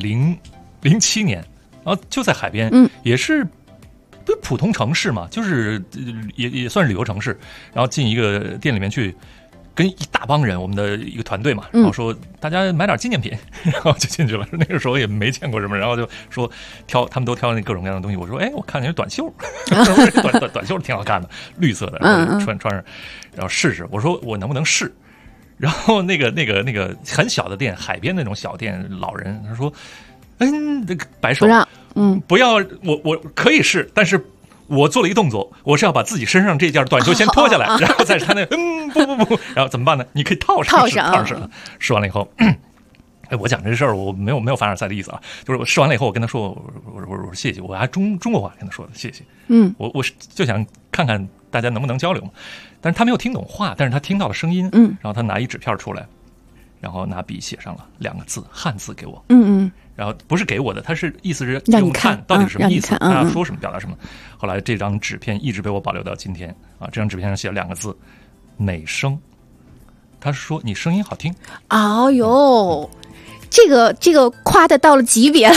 ，07年，然后就在海边，也是普通城市嘛，就是也算是旅游城市，然后进一个店里面去。跟一大帮人，我们的一个团队嘛，然后说大家买点纪念品，然后就进去了。那个时候也没见过什么，然后就说他们都挑那各种各样的东西。我说，哎，我看见短袖，短袖挺好看的，绿色的，然后穿上，然后试试。我说我能不能试？然后那个很小的店，海边那种小店，老人他说，那个摆手， 不让， 不要，我可以试，但是我做了一动作，我是要把自己身上这件短袖先脱下来，然后再是他那不，然后怎么办呢？你可以套上。试完了以后，我讲这事儿我没有凡尔赛的意思啊，就是我试完了以后，我跟他说，我说谢谢，我还中国话跟他说的谢谢。我就想看看大家能不能交流嘛，但是他没有听懂话，但是他听到了声音，然后他拿一纸片出来，然后拿笔写上了2个字汉字给我，然后不是给我的，他是意思是让你看到底是什么意思，他要说什么表达什么。后来这张纸片一直被我保留到今天啊，这张纸片上写了2个字美声，他说你声音好听。 哎呦，这个夸的到了级别了。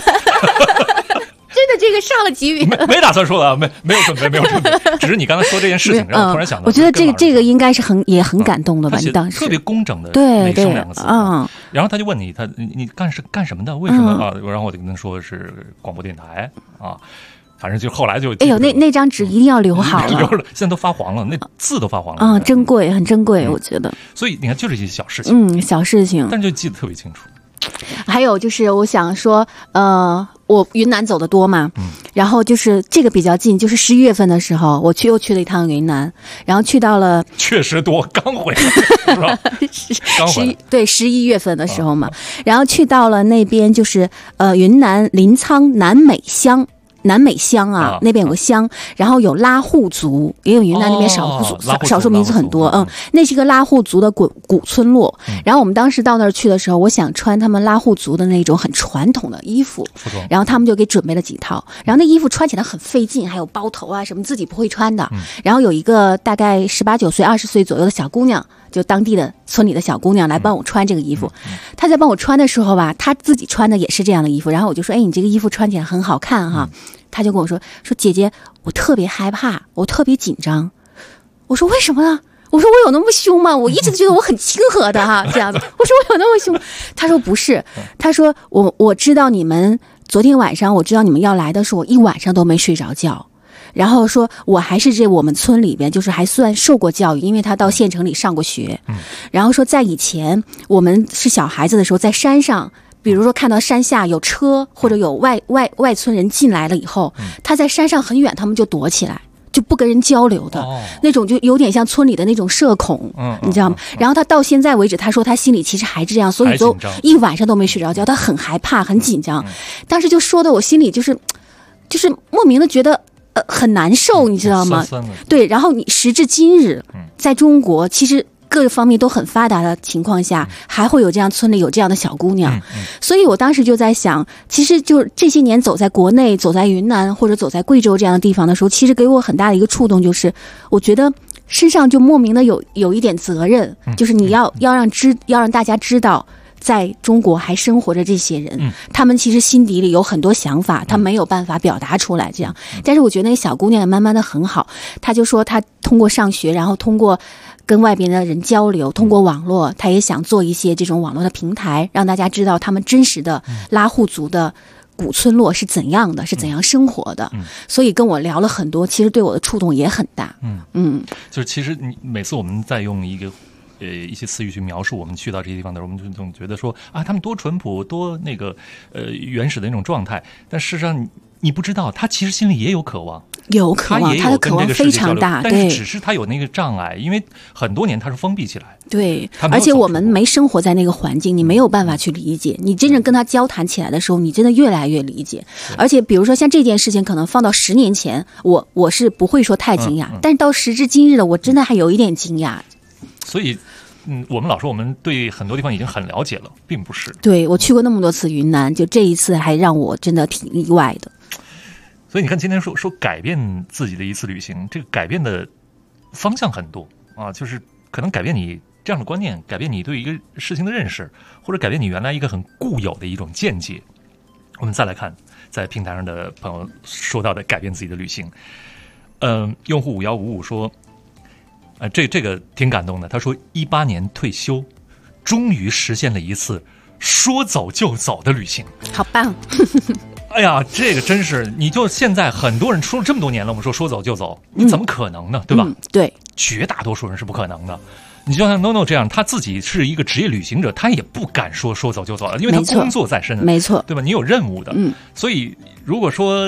真的，这个上了级别， 没打算说的啊，没有准备，只是你刚才说这件事情，让我突然想到。 我觉得这个应该是也很感动的吧？你当时特别工整的美声 2个字，然后他就问你你干什么的？为什么啊？然后我就跟他说是广播电台啊，反正就后来就哎呦，那张纸一定要留好了， 现在都发黄了，那字都发黄了珍贵，很珍贵，我觉得。 所以你看，就这些小事情， 小事情， 但是就记得特别清楚。 还有就是我想说，我云南走得多嘛，然后就是这个比较近，就是11月份的时候，我又去了一趟云南，然后去到了， 确实多，刚回来是吧？刚回来， 对，11月份的时候嘛，然后去到了那边，就是云南临沧南美乡啊，那边有个乡，然后有拉祜族，也有云南那边少数民族很多，那是一个拉祜族的古村落。然后我们当时到那儿去的时候，我想穿他们拉祜族的那种很传统的衣服，然后他们就给准备了几套，然后那衣服穿起来很费劲，还有包头啊什么，自己不会穿的。然后有一个大概18、19岁、20岁左右的小姑娘，就当地的村里的小姑娘来帮我穿这个衣服。她在帮我穿的时候吧，她自己穿的也是这样的衣服，然后我就说，哎，你这个衣服穿起来很好看哈。她就跟我说姐姐，我特别害怕，我特别紧张。我说为什么呢？我说我有那么凶吗？我一直觉得我很亲和的哈，这样子。我说我有那么凶？她说不是，她说我知道你们昨天晚上，我知道你们要来的时候，我一晚上都没睡着觉。然后说我还是我们村里边就是还算受过教育，因为他到县城里上过学。然后说在以前我们是小孩子的时候，在山上，比如说看到山下有车或者有外村人进来了以后，他在山上很远，他们就躲起来，就不跟人交流的，那种就有点像村里的那种社恐，你知道吗？然后他到现在为止，他说他心里其实还是这样，所以都一晚上都没睡着觉，他很害怕，很紧张。当时就说的我心里就是莫名的觉得很难受，你知道吗？对，然后你时至今日，在中国其实各方面都很发达的情况下，还会有这样村里有这样的小姑娘，所以我当时就在想，其实就是这些年走在国内，走在云南或者走在贵州这样的地方的时候，其实给我很大的一个触动，就是我觉得身上就莫名的有一点责任，就是你要让大家知道，在中国还生活着这些人，他们其实心底里有很多想法，他没有办法表达出来这样。但是我觉得那个小姑娘也慢慢的很好，她就说她通过上学，然后通过跟外边的人交流，通过网络，她也想做一些这种网络的平台，让大家知道他们真实的拉祜族的古村落是怎样的，是怎样生活的。所以跟我聊了很多，其实对我的触动也很大。 就是其实你每次我们在用一些词语去描述我们去到这些地方的时候，我们就总觉得说啊，他们多淳朴，多那个原始的那种状态。但事实上你不知道，他其实心里也有渴望，他的渴望非常大， 但是只是他有那个障碍，因为很多年他是封闭起来。 对，而且我们没生活在那个环境，你没有办法去理解。你真正跟他交谈起来的时候，你真的越来越理解。而且比如说像这件事情，可能放到10年前，我是不会说太惊讶，但是到时至今日了，我真的还有一点惊讶。 所以我们老说我们对很多地方已经很了解了，并不是。 对，我去过那么多次云南，就这一次还让我真的挺意外的。 所以你看，今天说改变自己的一次旅行，这个改变的方向很多啊，就是可能改变你这样的观念，改变你对一个事情的认识，或者改变你原来一个很固有的一种见解。我们再来看在平台上的朋友说到的改变自己的旅行。用户5155说，这个挺感动的。他说18年退休，终于实现了一次说走就走的旅行， 好棒！ 哎呀，这个真是，你就现在很多人说了这么多年了，我们说走就走，你怎么可能呢？对吧？ 对， 绝大多数人是不可能的。你就像 NONO 这样，他自己是一个职业旅行者，他也不敢说走就走了，因为他工作在身， 没错， 对吧？你有任务的，所以如果说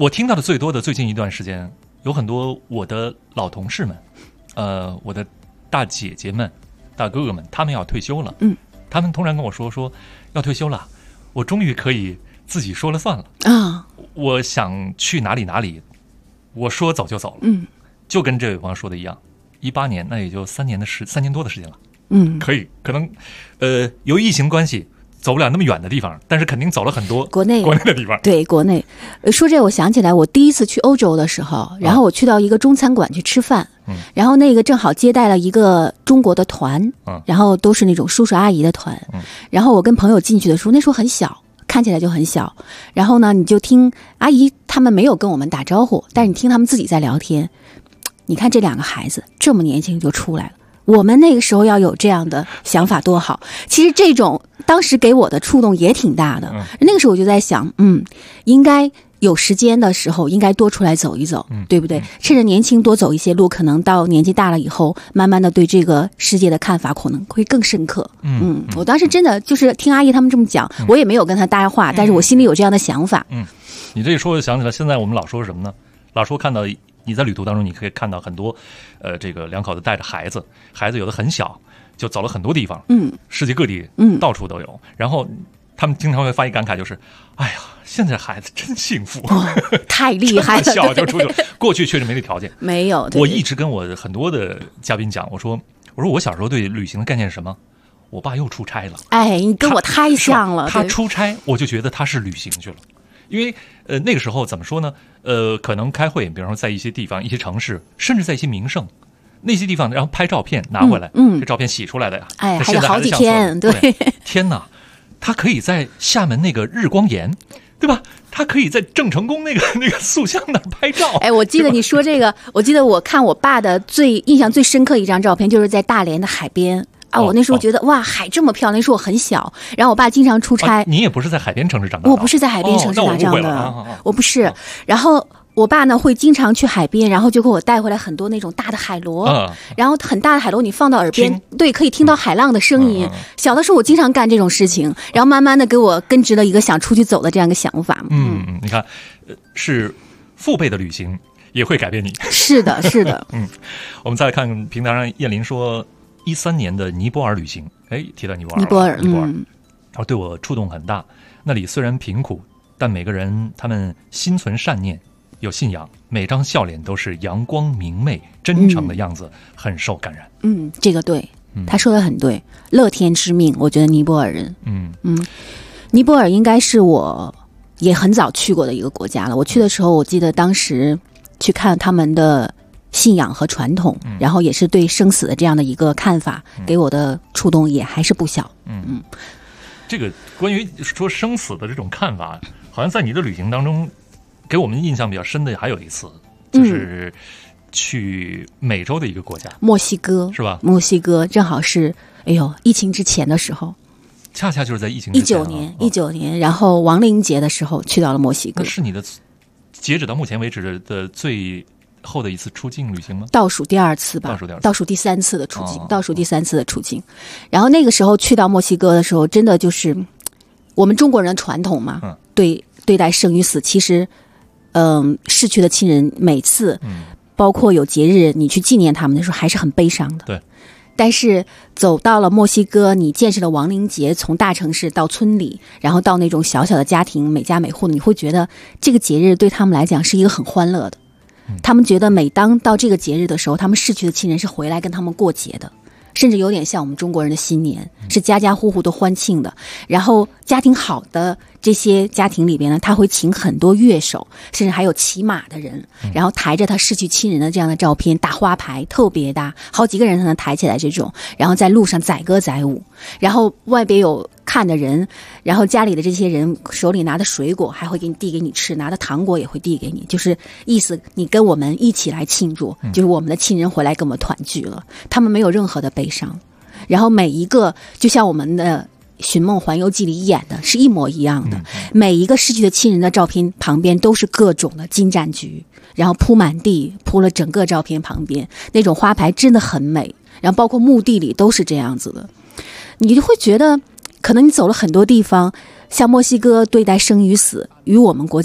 我听到的最多的最近一段时间，有很多我的老同事们，我的大姐姐们、大哥哥们，他们要退休了。他们突然跟我说要退休了，我终于可以自己说了算了啊！我想去哪里哪里，我说走就走了。就跟这位朋友说的一样，18年那也就3年多的时间了。可能由于疫情关系走不了那么远的地方，但是肯定走了很多国内的地方。 对，国内。说这我想起来，我第一次去欧洲的时候，然后我去到一个中餐馆去吃饭，然后那个正好接待了一个中国的团，然后都是那种叔叔阿姨的团，然后我跟朋友进去的时候，那时候很小，看起来就很小，然后呢，你就听阿姨他们没有跟我们打招呼，但是你听他们自己在聊天。你看这2个孩子这么年轻就出来了，我们那个时候要有这样的想法多好。其实这种当时给我的触动也挺大的。那个时候我就在想，应该有时间的时候应该多出来走一走，对不对？趁着年轻多走一些路，可能到年纪大了以后，慢慢的对这个世界的看法可能会更深刻。我当时真的就是听阿姨他们这么讲，我也没有跟她搭话，但是我心里有这样的想法。 你这一说就想起来，现在我们老说什么呢？老说看到你在旅途当中，你可以看到很多，这个两口子带着孩子有的很小，就走了很多地方，世界各地，到处都有。然后他们经常会发一感慨，就是，哎呀，现在孩子真幸福， 太厉害了， 小就出去了。过去确实没这条件， 没有。 我一直跟我很多的嘉宾讲，我说我小时候对旅行的概念是什么？我爸又出差了， 哎，你跟我太像了。 他出差，我就觉得他是旅行去了。因为那个时候怎么说呢？可能开会，比方说在一些地方、一些城市，甚至在一些名胜那些地方，然后拍照片拿回来，这照片洗出来的呀， 哎，还有好几天，对， 天哪，他可以在厦门那个日光岩，对吧？他可以在郑成功那个塑像那儿拍照。 哎，我记得你说这个，我记得我看我爸的印象最深刻一张照片，就是在大连的海边。我那时候觉得哇，海这么漂亮。那时候我很小，然后我爸经常出差。 你也不是在海边城市长大的？ 我不是在海边城市长大的，我不是。然后我爸呢会经常去海边，然后就给我带回来很多那种大的海螺，然后很大的海螺你放到耳边，对，可以听到海浪的声音。小的时候我经常干这种事情，然后慢慢的给我根植了一个想出去走的这样一个想法。 你看，是父辈的旅行也会改变你。 是的，是的。 我们再来看平台上燕林说。13年的尼泊尔旅行，提到尼泊尔，对我触动很大。那里虽然贫苦，但每个人他们心存善念，有信仰，每张笑脸都是阳光明媚、真诚的样子，很受感染。 这个对，他说的很对，乐天知命。我觉得尼泊尔人，尼泊尔应该是我也很早去过的一个国家了。我去的时候，我记得当时去看他们的信仰和传统，然后也是对生死的这样的一个看法，给我的触动也还是不小。 这个关于说生死的这种看法，好像在你的旅行当中，给我们印象比较深的还有一次，就是去美洲的一个国家， 墨西哥，是吧？墨西哥正好是疫情之前的时候， 恰恰就是在疫情之前 19年，然后亡灵节的时候去到了墨西哥。 那是你的截止到目前为止的最后的一次出境旅行吗？ 倒数第2次吧，倒数第3次的出境，倒数第3次的出境。然后那个时候去到墨西哥的时候，真的就是我们中国人的传统嘛，对待生与死，其实逝去的亲人每次包括有节日你去纪念他们的时候还是很悲伤的。 对。 但是走到了墨西哥，你见识了亡灵节，从大城市到村里，然后到那种小小的家庭，每家每户的，你会觉得这个节日对他们来讲是一个很欢乐的。他们觉得每当到这个节日的时候，他们逝去的亲人是回来跟他们过节的，甚至有点像我们中国人的新年，是家家户户都欢庆的。然后家庭好的这些家庭里边呢，他会请很多乐手，甚至还有骑马的人，然后抬着他逝去亲人的这样的照片，大花牌特别大，好几个人才能抬起来这种，然后在路上载歌载舞，然后外边有看的人，然后家里的这些人手里拿的水果还会递给你吃，拿的糖果也会递给你，就是意思你跟我们一起来庆祝，就是我们的亲人回来跟我们团聚了。他们没有任何的悲伤，然后每一个就像我们的《寻梦环游记》里演的是一模一样的，每一个逝去的亲人的照片旁边都是各种的金盏菊，然后铺满地，铺了整个照片旁边，那种花牌真的很美，然后包括墓地里都是这样子的。你就会觉得可能你走了很多地方，像墨西哥对待生与死与我们国家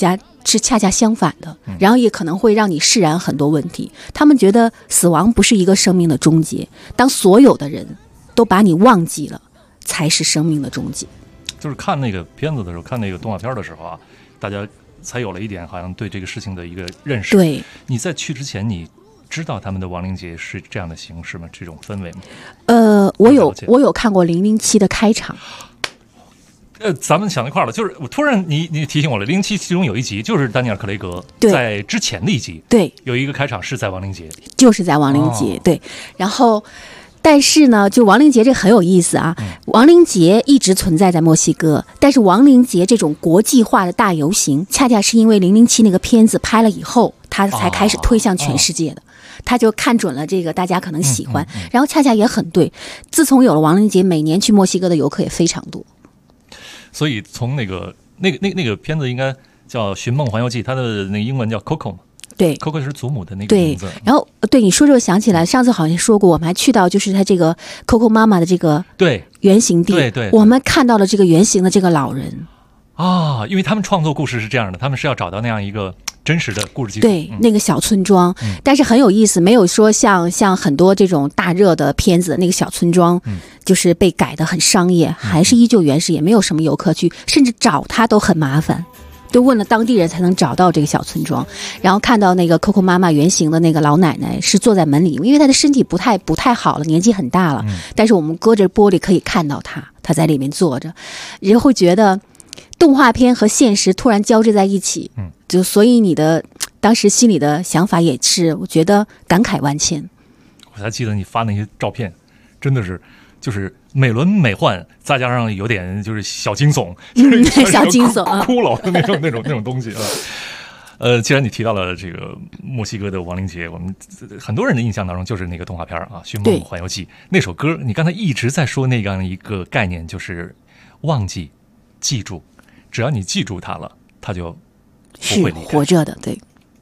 是恰恰相反的，然后也可能会让你释然很多问题。他们觉得死亡不是一个生命的终结，当所有的人都把你忘记了，才是生命的终结。 就是看那个片子的时候，看那个动画片的时候啊，大家才有了一点好像对这个事情的一个认识。 对， 你在去之前，你知道他们的亡灵节是这样的形式吗？这种氛围吗？ 我有看过007的开场。 咱们想一块了，就是我突然你提醒我了，007其中有一集就是丹尼尔·克雷格在之前的一集， 对， 有一个开场是在亡灵节， 就是在亡灵节，对。然后，但是呢，就亡灵节这很有意思啊。亡灵节一直存在在墨西哥，但是亡灵节这种国际化的大游行，恰恰是因为007那个片子拍了以后，他才开始推向全世界的。他就看准了这个，大家可能喜欢，然后恰恰也很对。自从有了亡灵节，每年去墨西哥的游客也非常多。 所以从那个片子应该叫《寻梦环游记》，它的那个英文叫 Coco 嘛？ 对 ，Coco 是祖母的那个名字。 对，然后对你说这个想起来，上次好像说过，我们还去到就是他这个 Coco 妈妈的这个原型地， 对， 我们看到了这个原型的这个老人啊，因为他们创作故事是这样的，他们是要找到那样一个真实的故事基础， 对，那个小村庄，但是很有意思，没有说像很多这种大热的片子，那个小村庄，就是被改得很商业，还是依旧原始，也没有什么游客去，甚至找他都很麻烦，都问了当地人才能找到这个小村庄。然后看到那个 Coco 妈妈原型的那个老奶奶是坐在门里，因为她的身体不太好了，年纪很大了，但是我们隔着玻璃可以看到她在里面坐着，人会觉得动画片和现实突然交织在一起，就所以你的当时心里的想法也是，我觉得感慨万千。 我还记得你发那些照片，真的是就是美轮美奂，再加上有点就是小惊悚， 小惊悚骷髅的那种东西啊。既然你提到了这个墨西哥的亡灵节，我们很多人的印象当中就是那个动画片啊，《寻梦环游记》那首歌，你刚才一直在说那样一个概念，就是忘记、记住，只要你记住它了，它就不会离开， 是活着的，对。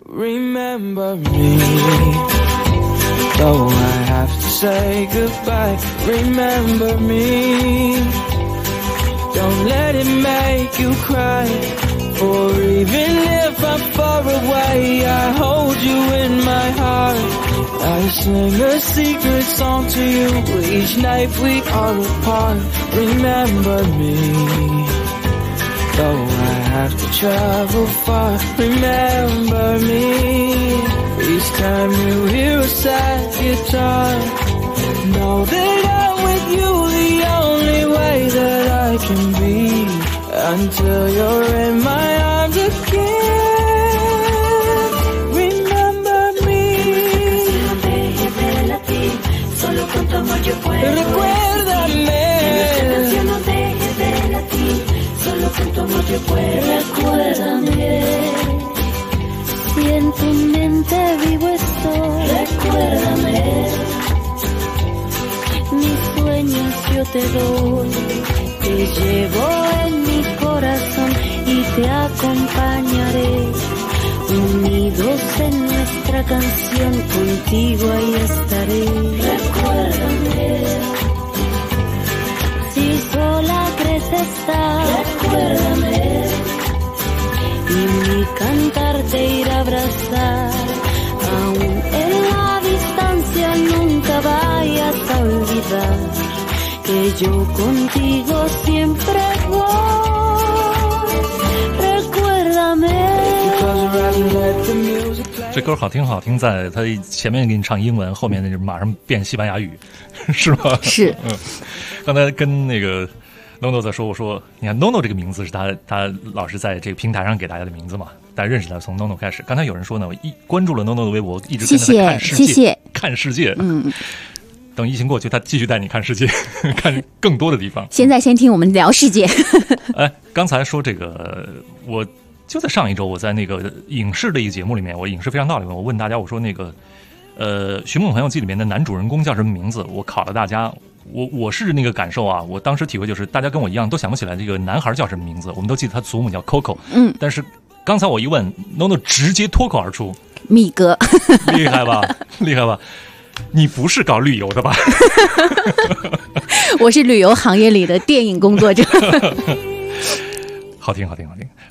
Remember me, though I have to say goodbye. Remember me, don't let it make you cry. For even if I'm far away, I hold you in my heart. I sing a secret song to you each night we are apart. Remember me, though I have to travel far. Remember me, each time you hear a sad guitar. Know that I'm with you the only way that I can be, until you're in my arms again. Remember me, recuérdame. Recuérdame, si en tu mente vivo estoy. Recuérdame, mis sueños yo te doy, te llevo en mi corazón y te acompañaré. Unidos en nuestra canción, contigo ahí estaré. Recuérdame, si sola crees estar. Recuérdame, y mi cantar te irá a abrazar. Aún en la distancia nunca vayas a olvidar que yo contigo siempre voy. Recuérdame. 这歌好听，在他前面给你唱英文，后面那就马上变西班牙语，是吧？ 是。 刚才跟那个 NONO 在说，我说你看 NONO 这个名字是他老是在这个平台上给大家的名字嘛，大家认识他从 NONO 开始。刚才有人说呢，我关注了 NONO 的微博，一直跟他在看世界， 谢谢看世界。等疫情过去，他继续带你看世界，看更多的地方。 现在先听我们聊世界。 刚才说这个，我就在上一周，我在那个影视的一个节目里面，我影视非常道里面，我问大家，我说那个《寻梦环游记》里面的男主人公叫什么名字？我考了大家。我是那个感受啊，我当时体会就是大家跟我一样都想不起来这个男孩叫什么名字，我们都记得他祖母叫 Coco， 但是刚才我一问 NONO 直接脱口而出米格。 厉害吧厉害吧，你不是搞旅游的吧？我是旅游行业里的电影工作者。 好听。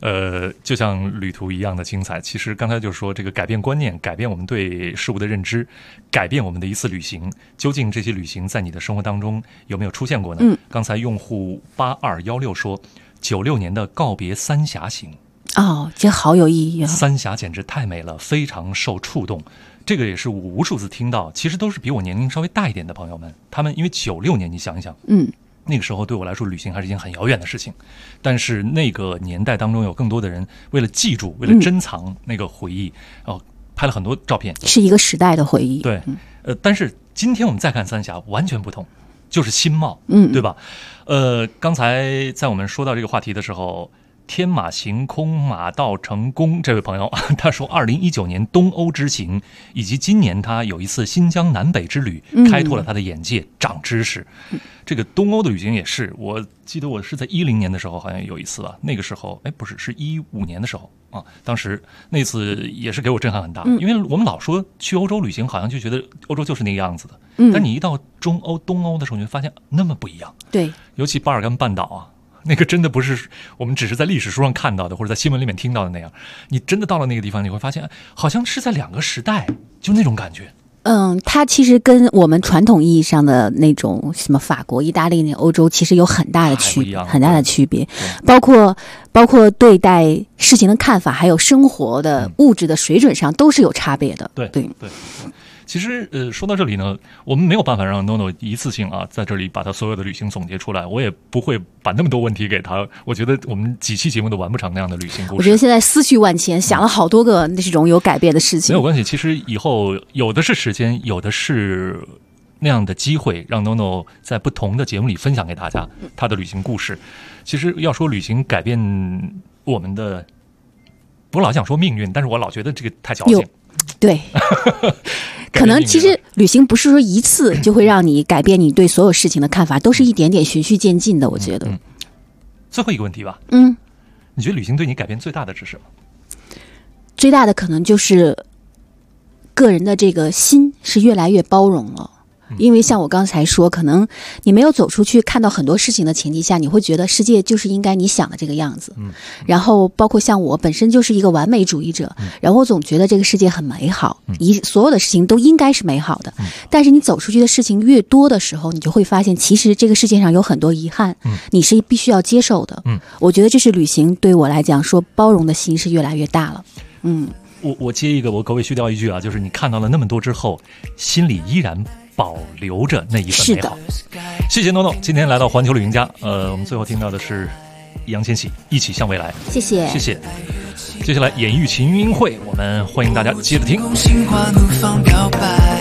就像旅途一样的精彩。其实刚才就说这个改变观念，改变我们对事物的认知，改变我们的一次旅行，究竟这些旅行在你的生活当中有没有出现过呢？刚才用户8216说，96年的告别三峡行。 哦，这好有意义啊！ 三峡简直太美了，非常受触动。这个也是我无数次听到，其实都是比我年龄稍微大一点的朋友们，他们因为96年，你想一想，那个时候对我来说旅行还是一件很遥远的事情，但是那个年代当中有更多的人为了记住，为了珍藏那个回忆，拍了很多照片， 是一个时代的回忆。 对，但是今天我们再看三峡，完全不同，就是新貌，对吧？刚才在我们说到这个话题的时候，天马行空马到成功这位朋友他说2019年东欧之行以及今年他有一次新疆南北之旅，开拓了他的眼界，长知识。这个东欧的旅行也是，我记得我是在10年的时候好像有一次吧，那个时候不是15年的时候啊，当时那次也是给我震撼很大，因为我们老说去欧洲旅行好像就觉得欧洲就是那个样子的，但你一到中欧东欧的时候，你会发现那么不一样。 对， 尤其巴尔干半岛啊，那个真的不是我们只是在历史书上看到的，或者在新闻里面听到的那样。你真的到了那个地方，你会发现好像是在两个时代，就那种感觉。 它其实跟我们传统意义上的那种什么法国、意大利、那欧洲其实有很大的区别，包括对待事情的看法，还有生活的物质的水准上都是有差别的。对。 其实说到这里呢，我们没有办法让 NONO 一次性在这里把他所有的旅行总结出来，我也不会把那么多问题给他，我觉得我们几期节目都完不成那样的旅行故事。 我觉得现在思绪万千，想了好多个这种有改变的事情。 没有关系，其实以后有的是时间，有的是那样的机会，让 NONO 在不同的节目里分享给大家他的旅行故事。其实要说旅行改变我们的，我老想说命运，但是我老觉得这个太矫情。 对。可能其实旅行不是说一次就会让你改变你对所有事情的看法，都是一点点循序渐进的，我觉得。 最后一个问题吧，你觉得旅行对你改变最大的是什么？ 最大的可能就是个人的这个心是越来越包容了。因为像我刚才说，可能你没有走出去看到很多事情的前提下，你会觉得世界就是应该你想的这个样子。然后包括像我本身就是一个完美主义者，然后我总觉得这个世界很美好，所有的事情都应该是美好的。但是你走出去的事情越多的时候，你就会发现其实这个世界上有很多遗憾，你是必须要接受的。我觉得这是旅行对我来讲说包容的心是越来越大了。 我接一个，我狗尾续貂一句啊，就是你看到了那么多之后，心里依然保留着那一份美好。谢谢 NONO 今天来到环球旅行家。我们最后听到的是易烊千玺一起向未来。 谢谢。 接下来演艺群英会，我们欢迎大家接着听。 心花怒放表白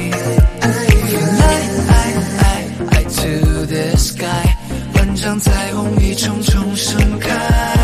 I to the sky 万丈彩虹一重重盛开，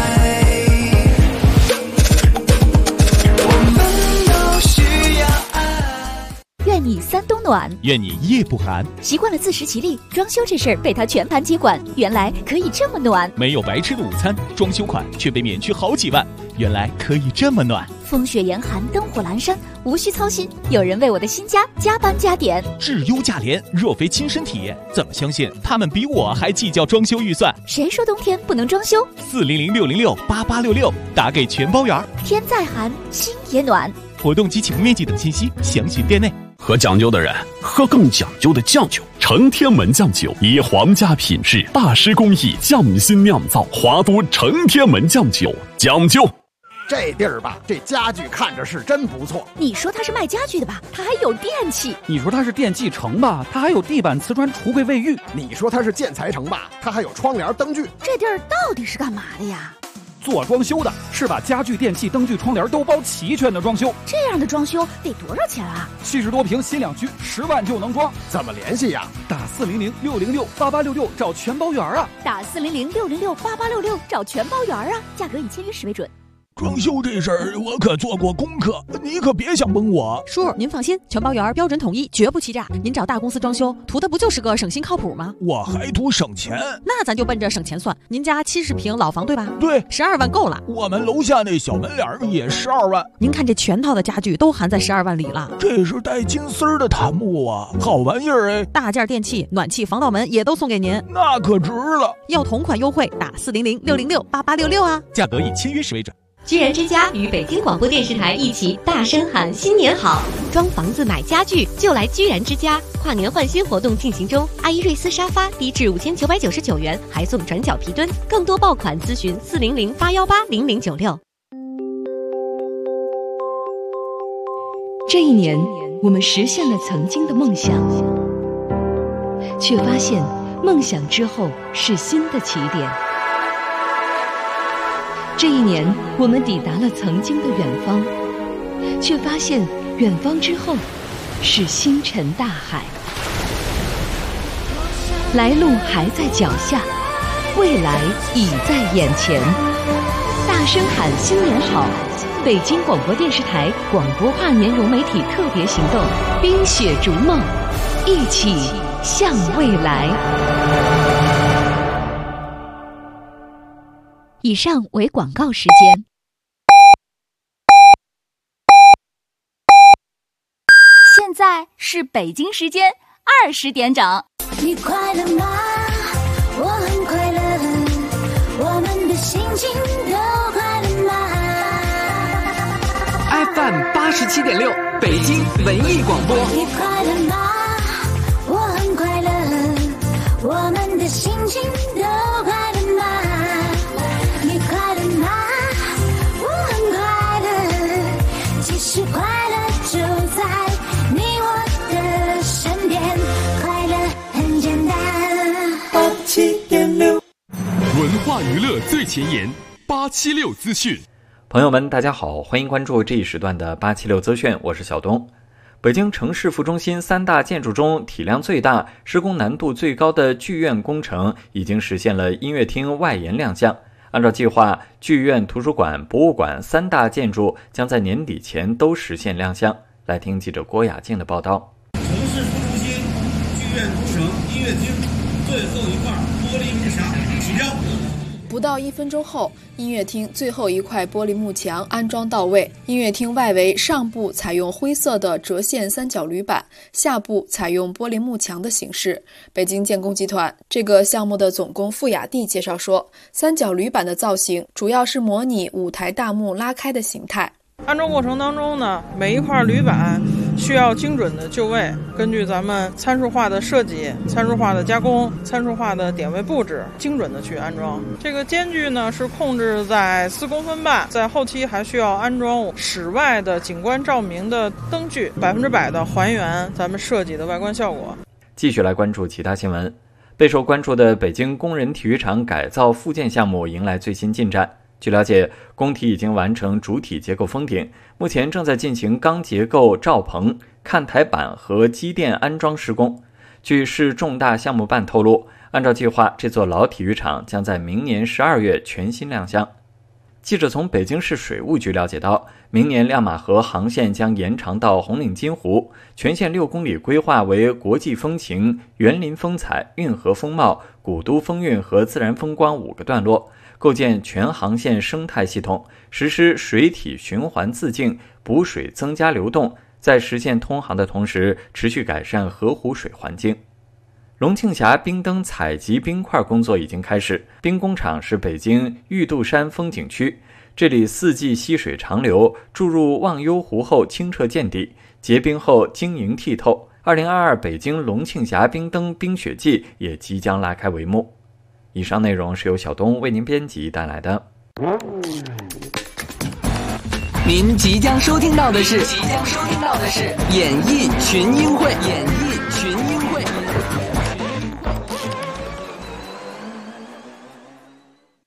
我们都需要爱。 愿你三冬暖， 愿你夜不寒。 习惯了自食其力，装修这事儿被他全盘接管，原来可以这么暖。 没有白吃的午餐，装修款却被免去好几万，原来可以这么暖。 风雪严寒，灯火阑珊，无需操心，有人为我的新家加班加点。 质优价廉，若非亲身体验，怎么相信他们比我还计较装修预算？ 谁说冬天不能装修 ？400-606-8866，打给全包圆。 天再寒，心也暖。 活动及请面积等信息详询店内。 喝讲究的人喝更讲究的酱酒，承天门酱酒以皇家品质、大师工艺匠心酿造，华都承天门酱酒讲究。 这地儿吧，这家具看着是真不错。 你说它是卖家具的吧，它还有电器。 你说它是电器城吧，它还有地板、瓷砖、橱柜、卫浴。 你说它是建材城吧，它还有窗帘、灯具。 这地儿到底是干嘛的呀？ 做装修的，是把家具、电器、灯具、窗帘都包齐全的装修。 这样的装修得多少钱啊 ？70多平新两居，10万就能装。 怎么联系呀？ 打400-606-8866找全包圆啊！ 打400-606-8866找全包圆啊！价格以签约时为准。 装修这事儿我可做过功课，你可别想蒙我。 叔，您放心，全包圆，标准统一，绝不欺诈。您找大公司装修，图的不就是个省心靠谱吗？ 我还图省钱。 那咱就奔着省钱算。您家70平老房对吧？ 对 ，12万够了。 我们楼下那小门脸也12万。 您看这全套的家具都含在12万里了。 这是带金丝儿的檀木啊，好玩意儿哎！ 大件电器、暖气、防盗门也都送给您， 那可值了。 要同款优惠，打400-606-8866啊， 价格以签约时为准。 居然之家与北京广播电视台一起大声喊新年好！装房子买家具就来居然之家，跨年换新活动进行中，阿依瑞斯沙发低至5999元，还送转角皮墩。更多爆款咨询400-818-0096。 这一年，我们实现了曾经的梦想，却发现梦想之后是新的起点。这一年，我们抵达了曾经的远方，却发现远方之后是星辰大海。来路还在脚下，未来已在眼前。大声喊新年好！北京广播电视台广播跨年融媒体特别行动，冰雪逐梦，一起向未来。 以上为广告时间。现在是北京时间20点整。 你快乐吗？我很快乐，我们的心情都快乐吗 ？FM 87.6，北京文艺广播。 你快乐吗？我很快乐，我们的心情都快乐吗？你快乐吗？我很快乐，其实快乐就在你我的身边，快乐很简单。87.6， 文化娱乐最前沿，876资讯。 朋友们，大家好，欢迎关注这一时段的876资讯，我是小东。北京城市副中心3大建筑中体量最大、施工难度最高的剧院工程已经实现了音乐厅外延亮相。按照计划，剧院、图书馆、博物馆3大建筑将在年底前都实现亮相。来听记者郭雅静的报道。 城市副中心剧院工程音乐厅最后一块玻璃幕墙起标。 不到1分钟后，音乐厅最后一块玻璃幕墙安装到位。音乐厅外围上部采用灰色的折线三角铝板，下部采用玻璃幕墙的形式。北京建工集团这个项目的总工傅雅蒂介绍说，三角铝板的造型主要是模拟舞台大幕拉开的形态。 安装过程当中呢，每一块铝板需要精准的就位，根据咱们参数化的设计、参数化的加工、参数化的点位布置，精准的去安装。这个间距呢是控制在4公分半，在后期还需要安装室外的景观照明的灯具，100%的还原咱们设计的外观效果。 继续来关注其他新闻。备受关注的北京工人体育场改造复建项目迎来最新进展。据了解，工体已经完成主体结构封顶，目前正在进行钢结构罩棚、看台板和机电安装施工。据市重大项目办透露，按照计划，这座老体育场将在明年12月全新亮相。记者从北京市水务局了解到，明年亮马河航线将延长到红领巾湖，全线6公里规划为国际风情、园林风采、运河风貌、古都风韵和自然风光5个段落，构建全航线生态系统，实施水体循环自净，补水增加流动，在实现通航的同时，持续改善河湖水环境。龙庆峡冰灯采集冰块工作已经开始。冰工厂是北京玉渡山风景区，这里4季溪水长流，注入忘忧湖后清澈见底，结冰后晶莹剔透。2022北京龙庆峡冰灯冰雪季也即将拉开帷幕。以上内容是由小东为您编辑带来的。 您即将收听到的是演艺群英会。